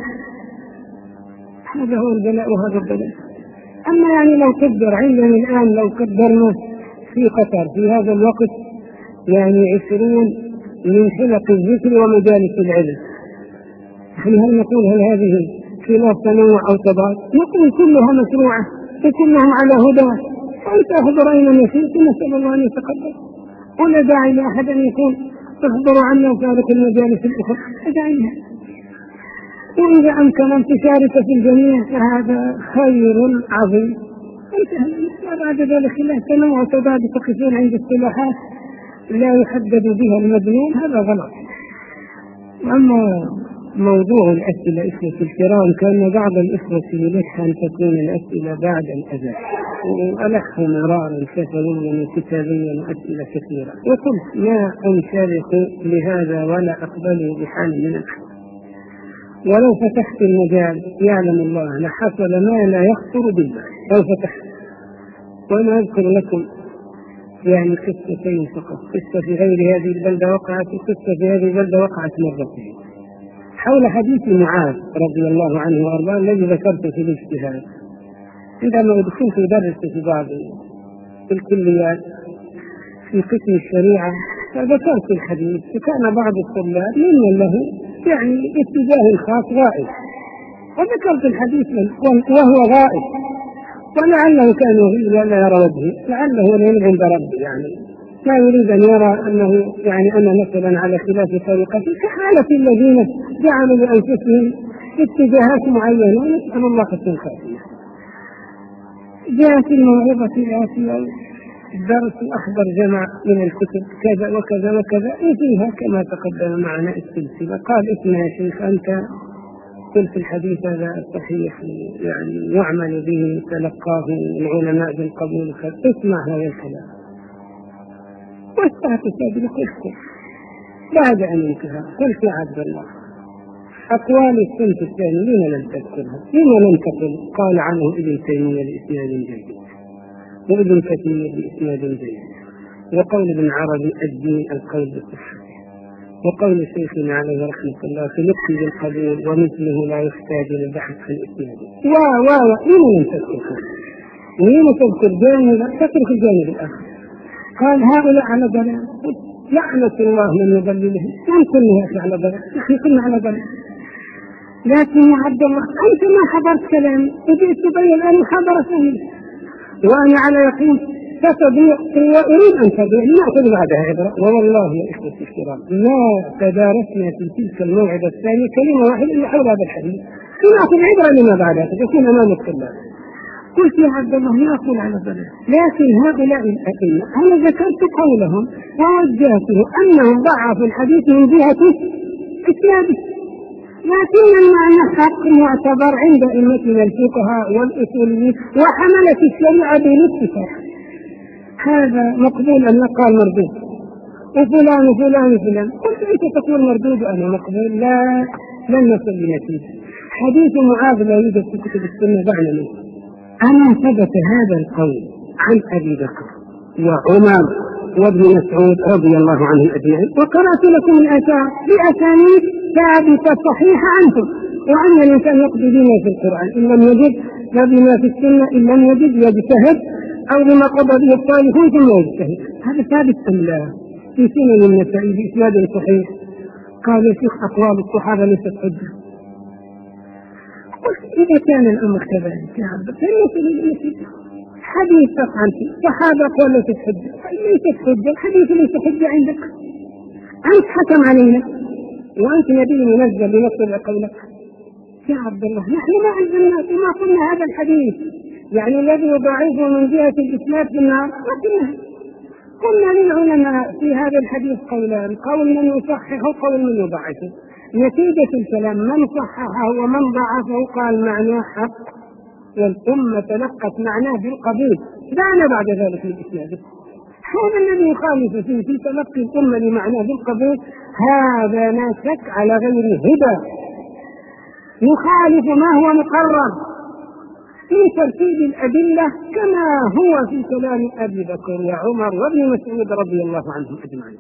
هذا هو البلاء وهذا البلاء. أما يعني لو قدر عندنا الآن لو قدرنا في قطر في هذا الوقت يعني عشرون من حلق الذكر ومجالس العلم، نحن هل نقول هل هذه خلاف تنوع أو تضاد؟ نقول كلها مشروعة وكلهم على هدى، وأنت أحضر أين نشيط نسأل الله أن يتقبل. ولا داعي لأحد أن يكون تخبر عنا وفارق المجالس الأخرى، فدعيها. وإذا أمكن أن تشارك في الجميع فهذا خير عظيم. بعد ذلك خلاف تنوع وتضاد تقفون عند اصطلاحات لا يحدد بها المجنون، هذا غلط. أما موضوع الأسئلة إخوة الكرام كان بعض الإخوة يلح أن تكون الأسئلة بعد الأذان، وألحوا مرارا كتبوا كتابيا وأسئلة كثيرة، وقلت ما أنشرح لهذا ولا أقبله بحال من الحال. ولو فتحت المجال يعلم الله لحصل ما لا يخطر بالله لو فتحت. وأنا أذكر لكم يعني قصتين فقط. قصة في غير هذه البلدة وقعت، وقصة في هذه البلدة وقعت مرتين حول حديث معاذ رضي الله عنه وأرضاه الذي ذكرته في الاجتهاد. عندما دخلت أدرس في بعض الكليات في قسم الشريعة فذكرت الحديث، فكان بعض الطلاب ممن له يعني اتجاه خاص غائب، وذكرت الحديث وهو غائب ولعله كان يريد أن يرى وجهي، لعله العلم عند ربي يعني لا يريد أن يرى أنه يعني أنا مثلا على خلاف طريقتي كحالة الذين جعلوا لأنفسهم اتجاهات معينة، ونسأل الله حسن الخاتمة. جاء في الموعظة الآتية درس أخبر جمع من الكتب كذا وكذا وكذا، فيها كما تقدم معنا السلسلة. قال اسمع يا شيخ، أنت قلت الحديث هذا صحيح يعني يعمل به تلقاه العلماء بالقبول، اسمع هذا الكلام واستعطي سابق قلت بعد أن انتهى قلت يا عبد الله أقوال السنة الثاني لما لم تذكرها؟ لما لم تقل قال عنه ابن تيمية بإسناد جيد، وابن كثير بإسناد جيد، وقول ابن عربي الدين القول بالصحة، وقول شيخنا عليه رحمة الله خلقت بالقبول ومثله لا يحتاج للبحث في الإسناد. وا وا وا لما لم تذكرها؟ ولما تذكر جانب تترك الجانب الآخر. قال هؤلاء على ضلال، لعنة الله من يضللهم. لم كنا على ضلال، نحن كنا على ضلال. لكن يا عبد الله أنت ما حضرت كلامي، وجئت تبين أني حضرت مني وأنا على يقين ستضيع وأريد أن تضيع، نأخذ بعدها عبرة. والله يا إخوة الكرام ما تدارسنا في تلك الموعظة الثانية كلمة واحدة إلا حول هذا الحديث، نأخذ عبرة لما بعدها تكون أمام الطلاب. قلت يا عبد الله لا أقول على ضلال، لكن هؤلاء الأئمة أنا ذكرت قولهم ووجهته أنهم ضعفوا الحديث من جهة إسناده، لكن المعنى حق معتبر عند أئمتنا الفقهاء والأصوليين وحملة الشريعة بالاتفاق، هذا مقبول أن قال مردود، وفلان وفلان وفلان. قلت أنت تقول مردود وأنا مقبول، لا لن نصل لنتيجة. حديث معاذ لا يوجد في كتب السنة بعد منه. أنا ثبت هذا القول عن أبي بكر وعمر وابن مسعود رضي الله عنهم أجمعين، وقرأت لكم الآثار بأسانيد ثابتة صحيحة عنهم، وأن الإنسان يقضي بما في القرآن إن لم يجد، وبما في السنة إن لم يجد يجتهد، أو بما قضى به الصالحون ثم يجتهد. هذا ثابت أم لا؟ في سنن النسائي بإسناد صحيح. قال يا شيخ أقوال الصحابة ليست حجة. قلت إذا كان الأمر كذلك يا عبد الله حديث طبعا الصحابة قالوا ليست حجة، ليست حجة، الحديث ليس حجة عندك، أنت حكم علينا وأنت نبي منزل لنصر قولك. يا عبد الله نحن ما أنزلنا وما قلنا هذا الحديث يعني الذي يضاعفه من جهة الإسناد في النار، لكنها قلنا للعلماء في هذا الحديث قولان، قول من يصححه وقول من يضعفه. نتيجة الكلام من صححه ومن ضعفه قال معناه حق والأمة تلقت معناه بالقبول، دعنا بعد ذلك من إسناده. هذا الذي يخالف فيه في تلقي الأمة لمعناه بالقبول، هذا لا شك على غير هدى، يخالف ما هو مقرر في ترتيب الأدلة كما هو في كلام أبي بكر وعمر وابن مسعود رضي الله عنهم أجمعين.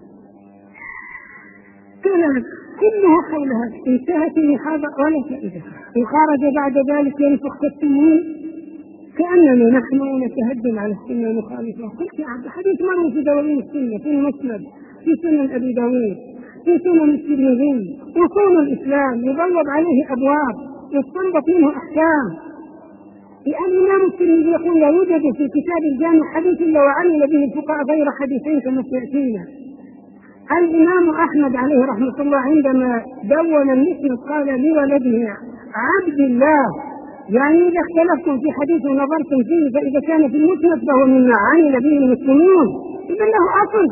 كلام كلها حول هذا، انتهت المحاضرة ولا فائدة، وخرج بعد ذلك ينفخ التنين كأننا نحن نتهجم على السنة ونخالفها. قلت يا عبد الحديث مر في دواوين السنة، في المسند، في سنن أبي داود، في سنن الترمذي، وصول الإسلام يبوب عليه أبواب يستنبط منه أحكام. لأن الإمام الترمذي يقول لا يوجد في كتاب الجامع حديث إلا وعمل به الفقهاء غير حديثين كما سيأتينا. الإمام أحمد عليه رحمة الله عندما دون المسند قال لولده عبد الله، يعني إذا اختلفتم في حديث ونظرتم فيه فإذا كان في المسند فهو مما عمل به المسلمون، إذا له أصل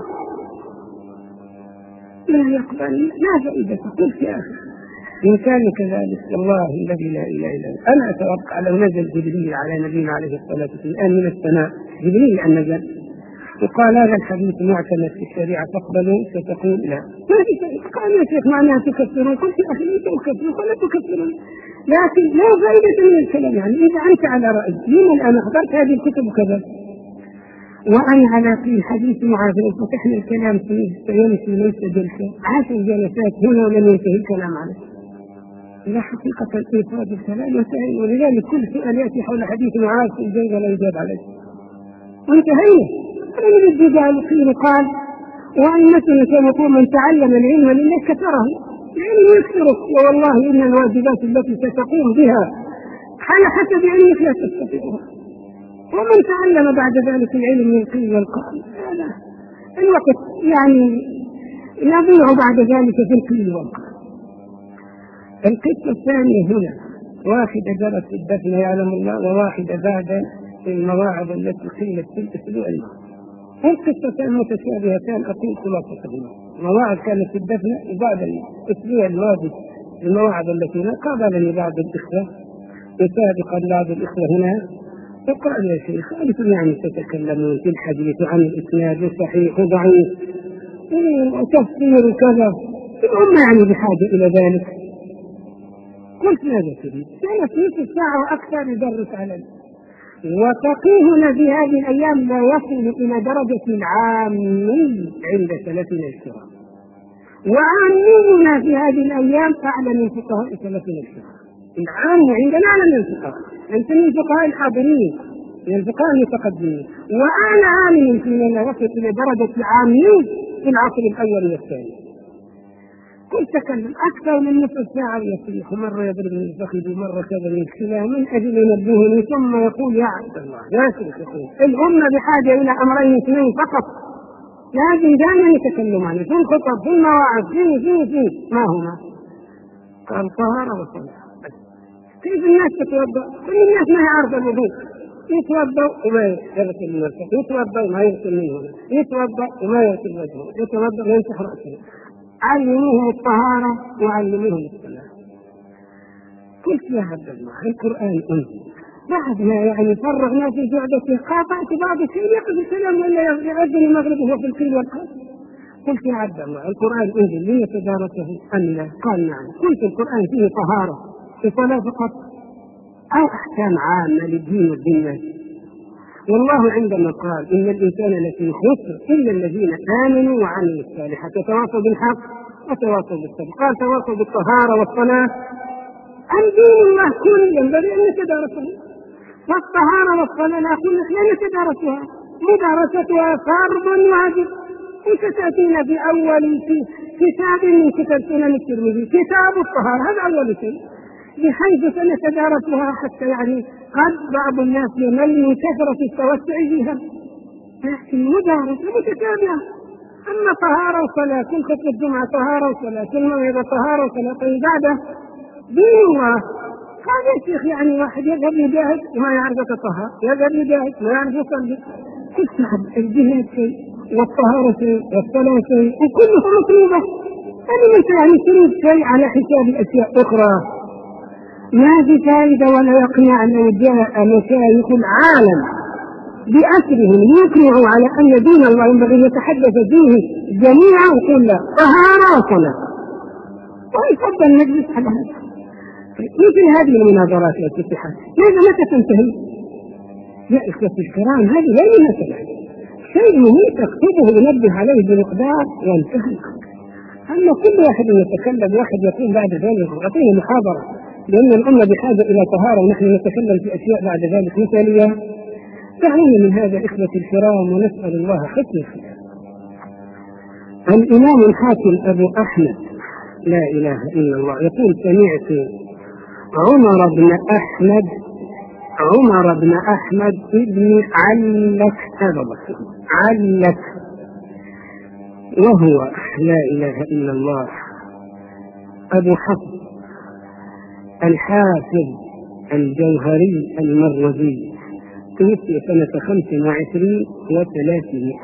لا يقبل، لا فائدة. قلت يا أخي إن كان كذلك والله الذي لا إله إلا هو أنا أتوقع لو نزل جبريل على نبينا عليه الصلاة والسلام الآن من السماء، جبريل أن نزل وقال هذا الحديث معتمد في الشريعة تقبلوا، ستقول لا. ما في شيء. قال يا شيخ معناها تكفرون. قلت يا أخي أنت تكفرون ولا تكفرون، لكن لا فائدة من الكلام. يعني إذا أنت على رأي لمن أنا أخبرت هذه الكتب كذا وأنا على في حديث معاذ فتحنا الكلام فيه سيمشي ليس جلسة عشر جلسات هنا ولم ينتهي الكلام عليه. لا حقيقة إيفاد الكلام ينتهي، ولذلك كل سؤال يأتي حول حديث معاذ في الجيد ولا يجاب عليه وانتهينا. فلم يجب على قيل قال وأئمتنا كما يقول من تعلم العلم لله كثره، العلم يكثره، والله إن الواجبات التي ستقوم بها على حسب علمك لا تستطيعها، ومن تعلم بعد ذلك العلم من القيل والقال هذا الوقت يعني يضيع بعد ذلك في الكل والقل. القصة الثانية هنا واحدة جرت في الدفن يعلم الله، وواحدة بعد المواعظ التي قيلت في الأسبوع الماضي. القصتان متشابهتان أقول خلاصتهما. المواعظ كانت في الدفن، وبعد الأسبوع الماضي المواعظ التي قابلني بعض الإخوة وسابقا بعض الإخوة هنا فقال يا شيخ أنتم يعني تتكلمون في الحديث عن الإسناد وصحيح وضعيف وتفسير وكذا، الأمة يعني بحاجة إلى ذلك؟ قلت ماذا تريد؟ كانت نصف ساعة وأكثر يدرس علينا، وفقيهنا في هذه الأيام لا يصل إلى درجة العامي عند ثلاثين الكرام، وعامينا في هذه الأيام أعلى من فقهاء ثلاثين الكرام. العام عندنا أعلى من الفقهاء، أنت من الفقهاء الحاضرين من الفقهاء المتقدمين، وأنا عالم فيما لا يصل إلى درجة العامي في العصر الأول والثاني. كنت أتكلم أكثر من نصف ساعة يصيح، مرة يضربني الفخذ ومرة كذا من كلام من أجل ينبهني، ثم يقول يا عبد الله يا شيخ الأمة بحاجة إلى أمرين اثنين فقط لازم دائما يتكلم عنه في الخطب في المواعظ في في في ما هما؟ قال طهارة وصلاة. كيف الناس تتوضأ؟ كل الناس ما يعرف الوضوء، يتوضأ وما يغسل من وجهه، يتوضأ وما يغسل من هنا، يتوضأ وما يغسل وجهه، يتوضأ ويمسح رأسه. علموهم الطهارة وعلموهم الصلاة. قلت يا عبد الله القرآن أنزل بعد ما يعني فرغنا في جعدته قاطعت بعض الشيء يقف الكلام ولا يؤذن المغرب وهو في القيل والقال. قلت يا عبد الله القرآن أنزل ليتدارسه أم لا؟ قال نعم. قلت القرآن فيه طهارة في صلاة فقط أو أحكام عامة للدين والدنيا؟ والله عندما قال إن الإنسان لفي خسر إلا الذين آمنوا وعملوا الصالحات وتواصوا بالحق وتواصوا بالصبر، قال تواصوا بالطهارة والصلاة. الدين الله كل ينبغي أن نتدارسه، والطهارة والصلاة لا كل لا نتدارسها، مدارستها فرض واجب. وستأتينا في أول في كتاب من كتاب سنن الترمذي كتاب الطهارة، هذا أول شيء، بحيث سنتدارسها حتى يعني قد بعض الناس يمل من كثرة التوسع فيها، لكن مدارسة متتابعة. أما طهارة وصلاة كل خطبة الجمعة طهارة وصلاة كل موعظة طهارة وصلاة طيب بعده دين الله. هذا يا شيخ يعني واحد يذهب يجاهد وما يعرف يتطهر، يذهب يجاهد ما يعرف يصلي. تسحب الجهاد شيء والطهارة شيء والصلاة شيء وكلها مطلوبة. أنا ليس يعني تريد شيء على حساب أشياء أخرى ما في فائدة، ولا يقنع أن جاء مشايخ العالم بأسرهم ليقنعوا على أن دين الله ينبغي أن يتحدث فيه جميعا وكل طهارة وصلاة، ويفضل نجلس على هذا. مثل هذه المناظرات والاتحاد ماذا متى تنتهي؟ يا إخوة الكرام هذه لا مثلا شيء مهم تكتبه ينبه عليه بمقدار وانتهى. أما كل واحد يتكلم واحد يقول بعد ذلك أعطيه محاضرة لأن الأمة بحاجة إلى طهارة ونحن نتكلم في أشياء بعد ذلك مثالية. دعونا من هذا إخوة الكرام ونسأل الله حسن الختام. الإمام الحاكم أبو أحمد لا إله إلا الله يقول سمعت عمر بن أحمد عمر بن أحمد ابن علك هذا علك وهو لا إله إلا الله أبو حفص الحافظ الجوهري المروزي توفي سنة خمس وعشرين وثلاثمائة.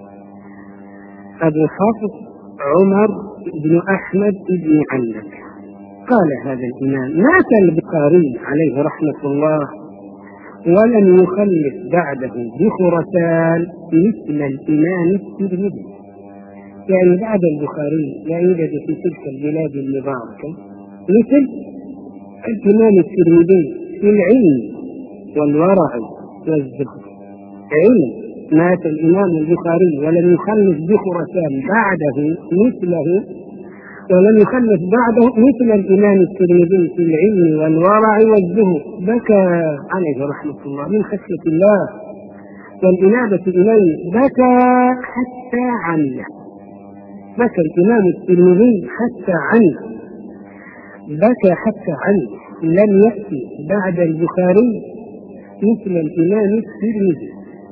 أبو حفص عمر بن أحمد بن علك. قال هذا الإمام مات البخاري عليه رحمة الله ولم يخلف بعده بخرسان مثل الإمام الترمذي، يعني بعد البخاري لا يوجد في تلك البلاد المباركة مثل الإمام الترمذي في العلم والورع والزهد. علم مات الإمام البخاري ولم يخلف بخرسان بعده مثله، ولم يخلف بعده مثل الإمام الترمذي في العلم والورع والزهد. بكى عليه رحمة الله من خشية الله والإنابة إليه، بكى حتى عنه، بكى الإمام الترمذي حتى عنه، بكى حتى عنه. لم يأتي بعد البخاري مثل الإمام الترمذي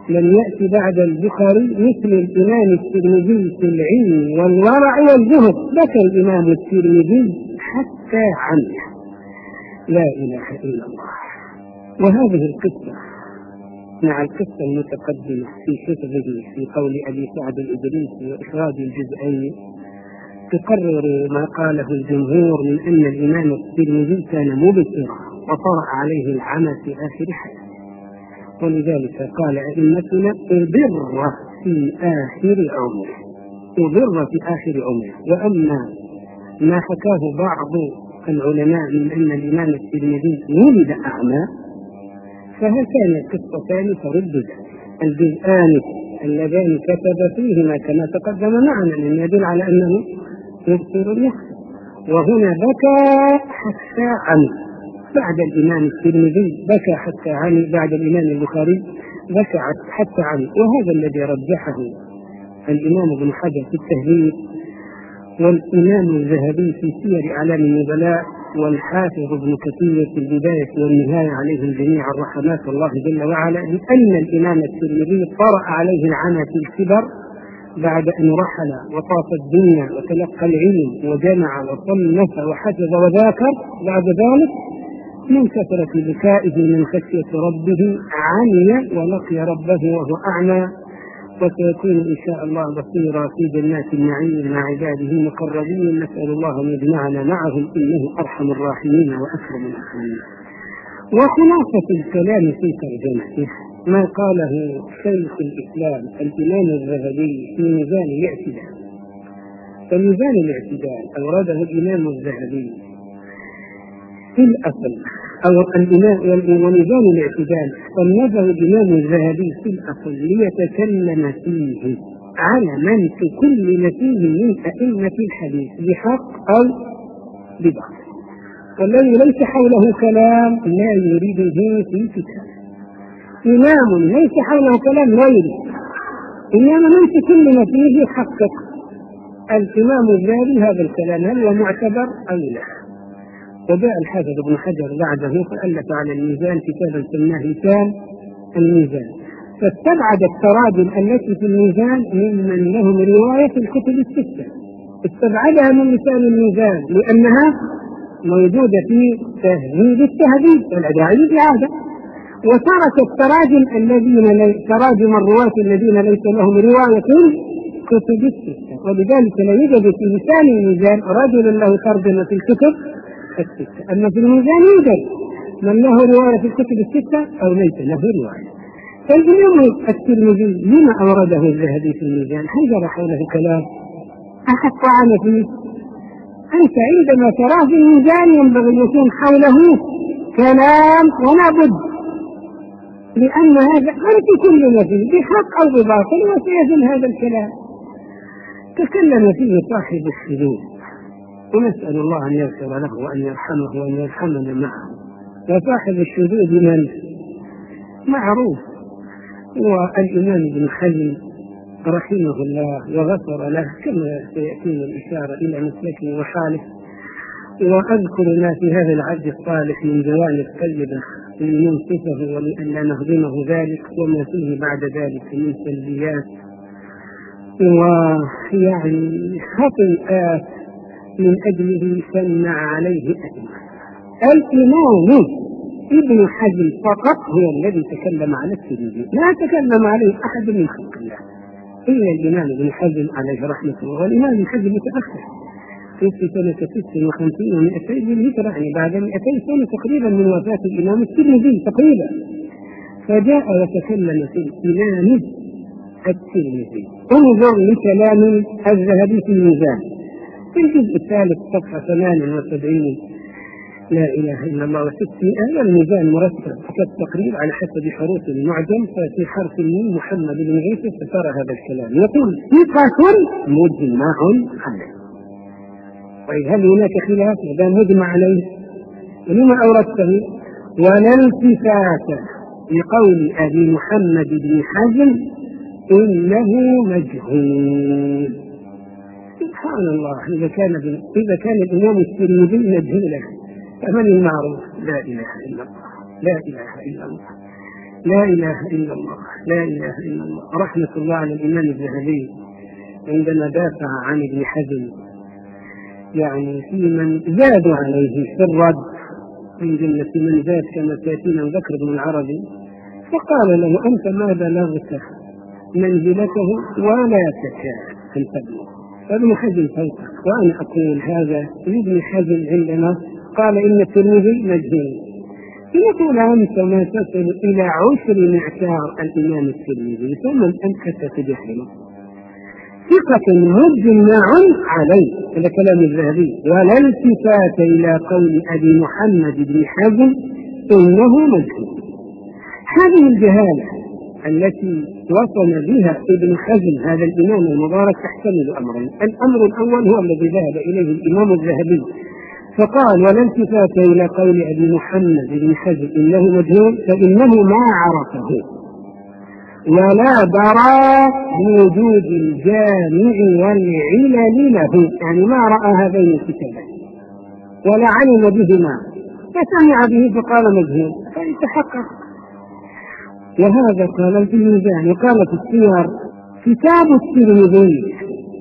لم يأتي بعد البخاري مثل الإمام الترمذي في العلم والورع والزهد. بكى الإمام الترمذي حتى عنه. لا إله إلا الله. وهذه القصة مع القصة المتقدمة في حفظه في قول أبي سعد الإدريسي وإخراج الجزئين تقرر ما قاله الجمهور من أن الإمام الترمذي كان مبصرا وطرأ عليه العمى في آخر حياته، ولذلك قال أئمتنا أضر في آخر عمره، أضر في آخر عمره. وأما ما حكاه بعض العلماء من أن الإمام الترمذي ولد أعمى فهاتان القصتان ترد ذلك. الجزءان اللذان كتب فيهما كما تقدم معنا من يدل على أنه يبصر اليسر، وهنا بكى حتى عمي بعد الإمام الترمذي، بكى حتى عمي بعد الإمام البخاري بكى حتى عمي. وهذا الذي رجحه الإمام ابن حجر في التهذيب والإمام الذهبي في سير أعلام النبلاء والحافظ ابن كثير في البداية والنهاية عليهم جميعا رحمات الله جل وعلا، لأن الإمام الترمذي طرأ عليه العمى في الكبر بعد أن رحل وطاف الدنيا وتلقى العلم وجمع وصنف وحفظ وذاكر، بعد ذلك من كثرة بكائه من خشية ربه عمي ولقي ربه وهو أعمى، وسيكون إن شاء الله بصيرا في جنات النعيم مع عباده المقربين. نسأل الله أن يجمعنا معهم إنه أرحم الراحمين وأكرم الأكرمين. وخلاصة الكلام في ترجمته ما قاله شيخ الإسلام الإمام الذهبي في ميزان الاعتدال. فميزان الاعتدال أورده الإمام الذهبي في الأصل، أو الإمام وميزان الاعتدال صنفه الإمام الذهبي في الأصل ليتكلم فيه على من تكلم فيه من أئمة الحديث بحق أو بباطل، والذي ليس حوله كلام لا يريده في كتاب. إمام ليس حوله كلام لا يريد، إنما من تكلم فيه حقق الإمام الذهبي هذا الكلام هل هو معتبر أو لا. وجاء الحافظ ابن حجر بعده فألف على الميزان كتابا سماه لسان الميزان، فاستبعد التراجم التي في الميزان ممن لهم رواية في الكتب الستة، استبعدها من لسان الميزان لأنها موجودة في تهذيب التهذيب ولا داعي للإعادة، وترك التراجم الذين تراجم الرواة الذين ليس لهم رواية في الكتب الستة، ولذلك لا يوجد في لسان الميزان رجل له ترجمة في الكتب الستة، أما في الميزان يوجد من له رواية في الكتب الستة أو ليس له رواية. فالإمام الترمذي لما أورده الذهبي في الميزان؟ هل جرى حوله كلام؟ أحد طعن فيه؟ أنت عندما تراه في الميزان ينبغي أن يكون حوله كلام ولا بد، لأن هذا من تكلم فيه بحق أو بباطل وسيزن هذا الكلام. تكلم فيه صاحب الشذوذ، ونسأل الله أن يغفر له وأن يرحمه وأن يرحمنا معه. وصاحب الشذوذ من معروف والإمام ابن حزم رحمه الله وغفر له كما سيأتينا الإشارة إلى مسلكه وحاله. وأذكر ما في هذا العبد الصالح من جوانب طيبة لننصفه ولئلا نهضمه ذلك، وما فيه بعد ذلك من سلبيات ويعني خطيئات من أجله سمع عليه أئمة. الإمام ابن حزم فقط هو الذي تكلم على الترمذي، لا تكلم عليه أحد من خلق الله إلا الإمام ابن حزم عليه رحمة الله. والإمام ابن حزم متأخر في سنة ستة وخمسين ومئتين بالهجرة، يعني بعد مئتين سنة تقريبا من وفاة الإمام الترمذي تقريبا، فجاء وتكلم في الإمام الترمذي. انظر لكلام الذهبي في الميزان في الجزء الثالث صفحة ثمانية وسبعين لا إله إلا الله وستمائة، والميزان مرتب كالتقريب على حسب حروف المعجم، ففي حرف الميم محمد بن عيسى فترى هذا الكلام يقول ثقة مجمع عليه. طيب هل هناك خلاف؟ إذا مجمع عليه لما أوردته؟ ولا التفات لقول أبي محمد بن حزم إنه مجهول. سبحان الله، إذا كان إذا كان الإمام الترمذي مجهولا فمن المعروف؟ لا إله إلا الله، لا إله إلا الله. لا إله إلا الله، لا إله إلا الله. رحمة الله على الإمام الذهبي عندما دافع عن ابن حزم، يعني في من زادوا عليه في الرد من جملة من زاد كما سيأتينا ذكر ابن العربي، فقال له: أنت ما بلغت منزلته ولا تكاد أن تبلغ، فابن حزم فوقك. وأنا أقول هذا لابن حزم عندما قال إن الترمذي مجهول، يقول أنت ما تصل إلى عشر معشار الإمام الترمذي، ثم أنت تتجهله. ثقة مجمع عليه، هذا كلام الذهبي، ولا التفات إلى قول أبي محمد بن حزم إنه مجهول. هذه الجهالة التي وصل بها ابن حزم هذا الإمام المبارك تحتمل أمرين. الأمر الأول هو الذي ذهب إليه الإمام الذهبي فقال: ولا التفات إلى قول أبي محمد بن حزم إنه مجهول، فإنه ما عرفه ولا درى بوجود الجامع والعلل له، يعني ما رأى هذين الكتابين ولا علم بهما، فسمع به فقال مجهول فيتحقق. وهذا قال في الميزان، وقال في السير: كتاب الترمذي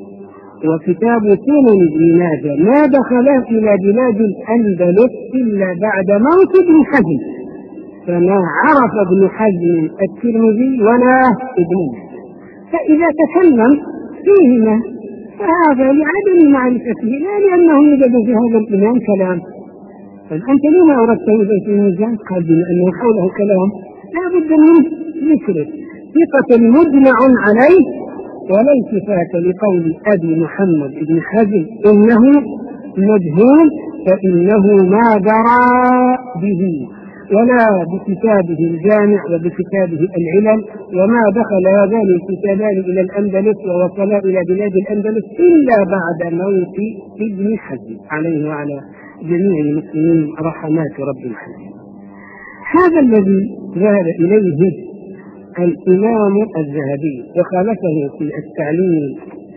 وكتاب سنن ابن ماجه ما دخلا إلى بلاد الأندلس إلا بعد موت ابن حزم، فما عرف ابن حزم الترمذي ولا ابن ماجه، فإذا تكلم فيهما فهذا لعدم معرفته لا لأنه يوجد في هذا الإمام كلام. فأنت لما أردت إذا في الميزان؟ قال: بما أنه حوله كلام لا بد من ذكره. ثقة مجمع عليه ولا التفات لقول أبي محمد بن حزم إنه مجهول، فإنه ما درى به ولا بكتابه الجامع وبكتابه العلل، وما دخل هذان الكتابان إلى الأندلس ووصلا إلى بلاد الأندلس إلا بعد موت ابن حزم عليه وعلى جميع المسلمين رحمات رب العالمين. هذا الذي ذهب إليه الإمام الذهبي، وخالفه في التعليم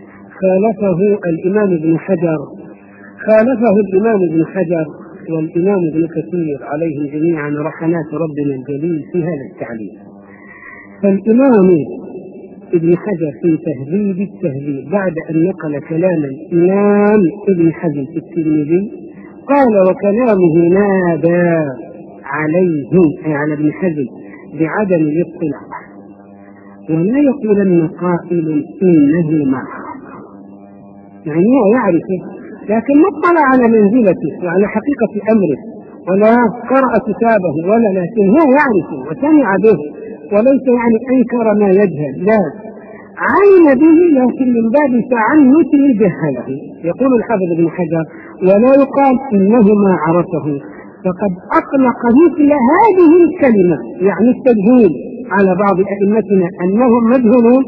خالفه الإمام ابن حجر، خالفه الإمام ابن حجر والإمام ابن كثير عليهم جميعا رحمات ربنا الجليل في هذا التعليم. فالإمام ابن حجر في تهذيب التهذيب بعد أن نقل كلام الإمام ابن حزم في الترمذي قال: وكلامه نادى عليه أي على ابن حزم بعدم الاطلاع، ولا يقولن قائل إنه ما عرف، يعني هو يعرفه لكن ما اطلع على منزلته وعلى حقيقة أمره ولا قرأ كتابه ولا، لكن هو يعرفه وسمع به وليس يعني أنكر ما يجهل، لا علم به لكن من باب تعنت جهله. يقول الحافظ ابن حجر: ولا يقال إنه ما عرفه، فقد أطلق مثل هذه الكلمة يعني التجهيل على بعض أئمتنا أنهم مجهولون،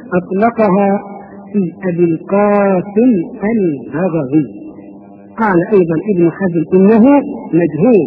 أطلقها في أبي القاسم البغوي. قال أيضا ابن حزم إنه مجهول.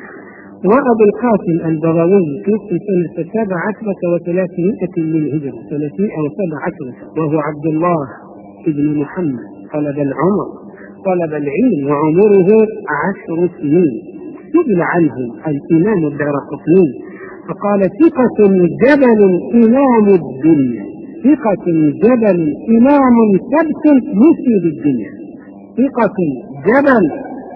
وأبو القاسم البغوي توفي سنة سبع عشرة وثلاثمائة للهجرة، ثلاثمائة وسبع عشرة، وهو عبد الله ابن محمد طلب العمر طلب العلم وعمره عشر سنين. سئل عنه الإمام الدارقطني فقال: ثقة جبل إمام الدنيا، ثقة جبل إمام ثبت مفي بالدنيا، ثقة جبل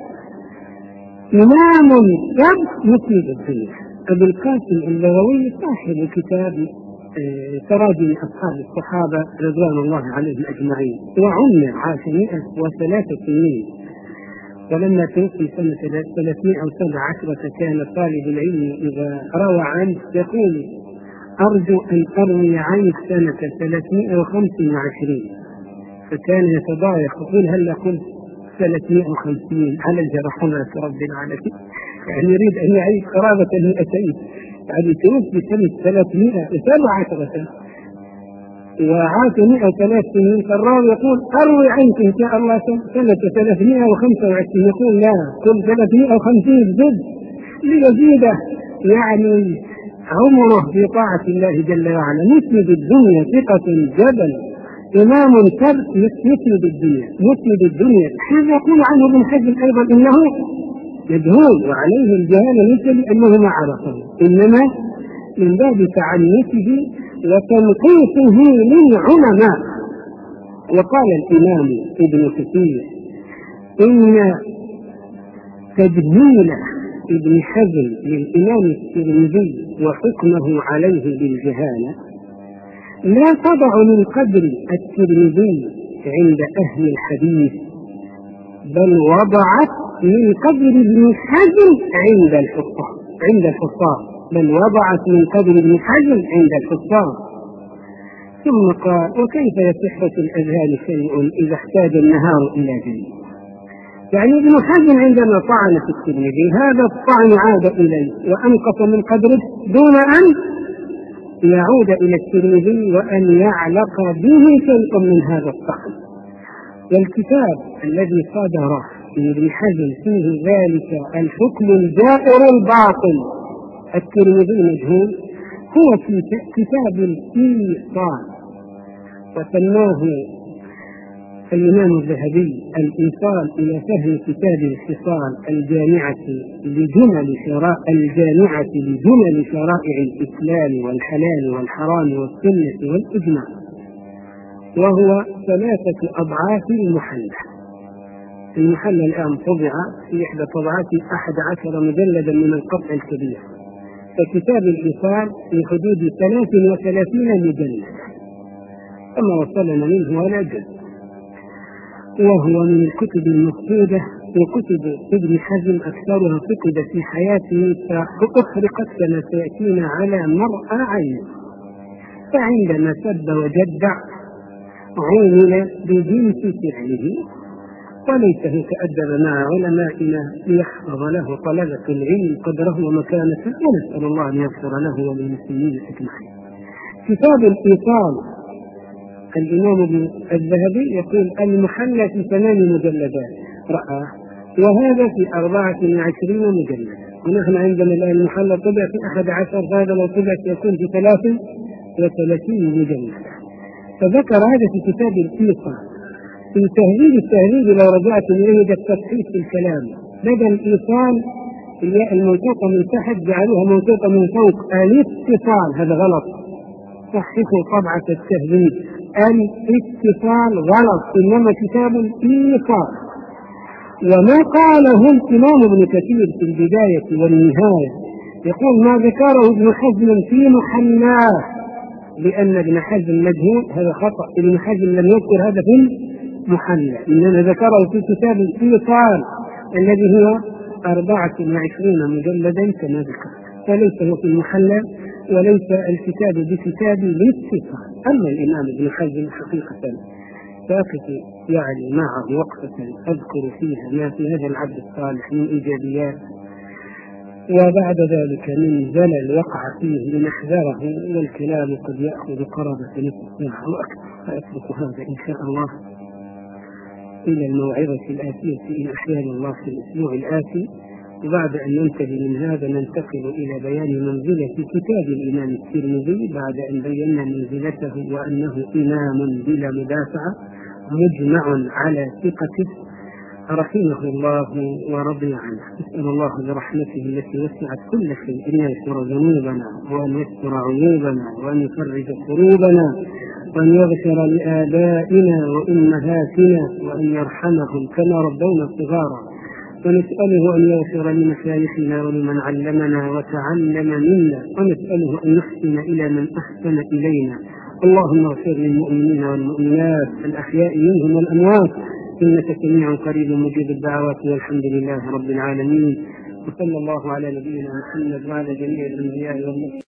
إمام ثبت مفي بالدنيا. أبو القاسم البغوي صاحب كتاب تراجم أصحاب الصحابة رضوان الله عليهم أجمعين، وعمر عاش مئة وثلاثة سنين، ولما توفي سنة ثلاثمائة وسبع عشرة كان طالب العلم إذا روى عنه يقول: أرجو أن أروي عنه سنة ثلاثمائة وخمسة وعشرين، فكان يتضايق يقول: هل قلت ثلاثمائة وخمسين على رحمة رب العالمين، يعني يريد أن يعيش قرابة المئتين، يعني توفي سنة ثلاثمائة وسبع عشرة وعاش مئة وثلاث سنين، فالراوي يقول: أروي عنك إن شاء الله سنة ثلاثمائة وخمسة وعشرين، يقول: لا، كل ثلاثمائة وخمسين زد ليزيده يعني عمره في طاعة الله جل وعلا. مسند الدنيا ثقة جبل إمام ثبت مسند الدنيا مسند الدنيا. هذا يقول عنه ابن حزم أيضا إنه مجهول وعليه الجهالة ليس لأنه ما عرفه، إنما من باب تعنته وتنقيصه للعلماء. وقال الإمام ابن كثير إن تجميل ابن حزم للإمام الترمذي وحكمه عليه بالجهالة لا تضع من قدر الترمذي عند أهل الحديث، بل وضعت من قدر ابن حزم عند الحفاظ عند الحفاظ بل وضعت من قدر ابن حزم عند الحفاظ. ثم قال: وكيف يصح في الأذهان شيء إذا احتاج النهار إلى جيد؟ يعني ابن حزم عندما طعن في الترمذي هذا الطعن عاد إليه وأنقص من قدره دون أن يعود إلى الترمذي وأن يعلق به شيء من هذا الطعن. والكتاب الذي صدر من ابن حزم فيه ذلك الحكم الجائر الباطل الترمذي مجهول هو في كتاب الإيصال، وسماه الإمام الذهبي الإيصال إلى فهم كتاب الخصال الجامعة لجمل شرائع الجامعة لجمل شرائع الإسلام والحلال والحرام والسنة والإجماع، وهو ثلاثة أضعاف المحلى. المحلى الآن طبع في إحدى طبعات أحد عشر مجلدا من القطع الكبير، فكتاب الإيصال في حدود ثلاث وثلاثين مجلدا كما وصلنا منه ولا جزء، وهو من الكتب المفقودة. وكتب ابن حزم أكثرها فقد في حياته فأخرقت كما سيأتينا على مرأى عين، فعندما سب وجدع عومل بجنس فعله، وليته تأدب مع علمائنا ليحفظ له طلبة العلم قدره ومكانته، ونسأل الله أن يغفر له وللمسلمين أجمعين. كتاب الإيصال الإمام ابن الذهبي يقول المحلى في ثمان مجلدات رأى، وهذا في أربعة وعشرين مجلدا، ونحن عندنا الآن المحلى طبع في أحد عشر، هذا لو طبع سيكون في ثلاث وثلاثين مجلدا. فذكر هذا في كتاب الإيصال. في تهذيب التهذيب لو رجعت إليه التصحيح في الكلام، بدل الإيصال الياء المنطوقة من تحت جعلوها منطوقة من فوق، الاتصال، هذا غلط، صححوا طبعة التهذيب، الاتصال غلط، إنما كتاب الإيصال. وما قاله الإمام ابن كثير في البداية والنهاية يقول ما ذكره ابن حزم في محلاه لأن ابن حزم مجهول، هذا خطأ، ابن حزم لم يذكر هذا في محلى، إنما ذكره في كتاب الإيصال الذي هو أربعة وعشرين مجلدا كما ذكر، فليس هو في المحلى وليس الكتاب بكتاب الاتصال. أما الإمام ابن حزم حقيقة ساقط يعني معه وقفة أذكر فيها ما في هذا العبد الصالح من إيجابيات، وبعد ذلك من زلل وقع فيه لنحذره، والكلام قد يأخذ قرابة نصف ساعة وأكثر، فأترك هذا إن شاء الله إلى الموعظة الآتية إن أحيانا الله في الأسبوع الآتي. وبعد أن ننتهي من هذا ننتقل إلى بيان منزلة كتاب الإمام الترمذي بعد أن بينا منزلته وأنه إمام بلا مدافع مجمع على ثقته رحمه الله ورضي عنه. نسأل الله برحمته التي وسعت كل شيء أن يغفر ذنوبنا وأن يستر عيوبنا وأن يفرج كروبنا وأن يغفر لآبائنا وأمهاتنا وأن يرحمهم كما ربونا صغارا، ونسأله أن يغفر لمشايخنا ولمن علمنا وتعلم منا، ونسأله أن يحسن إلى من أحسن إلينا. اللهم اغفر للمؤمنين والمؤمنات الأحياء منهم والأموات إنك سميع قريب مجيب الدعوات، والحمد لله رب العالمين، وصلى الله على نبينا محمد وعلى جميع الأنبياء والمرسلين.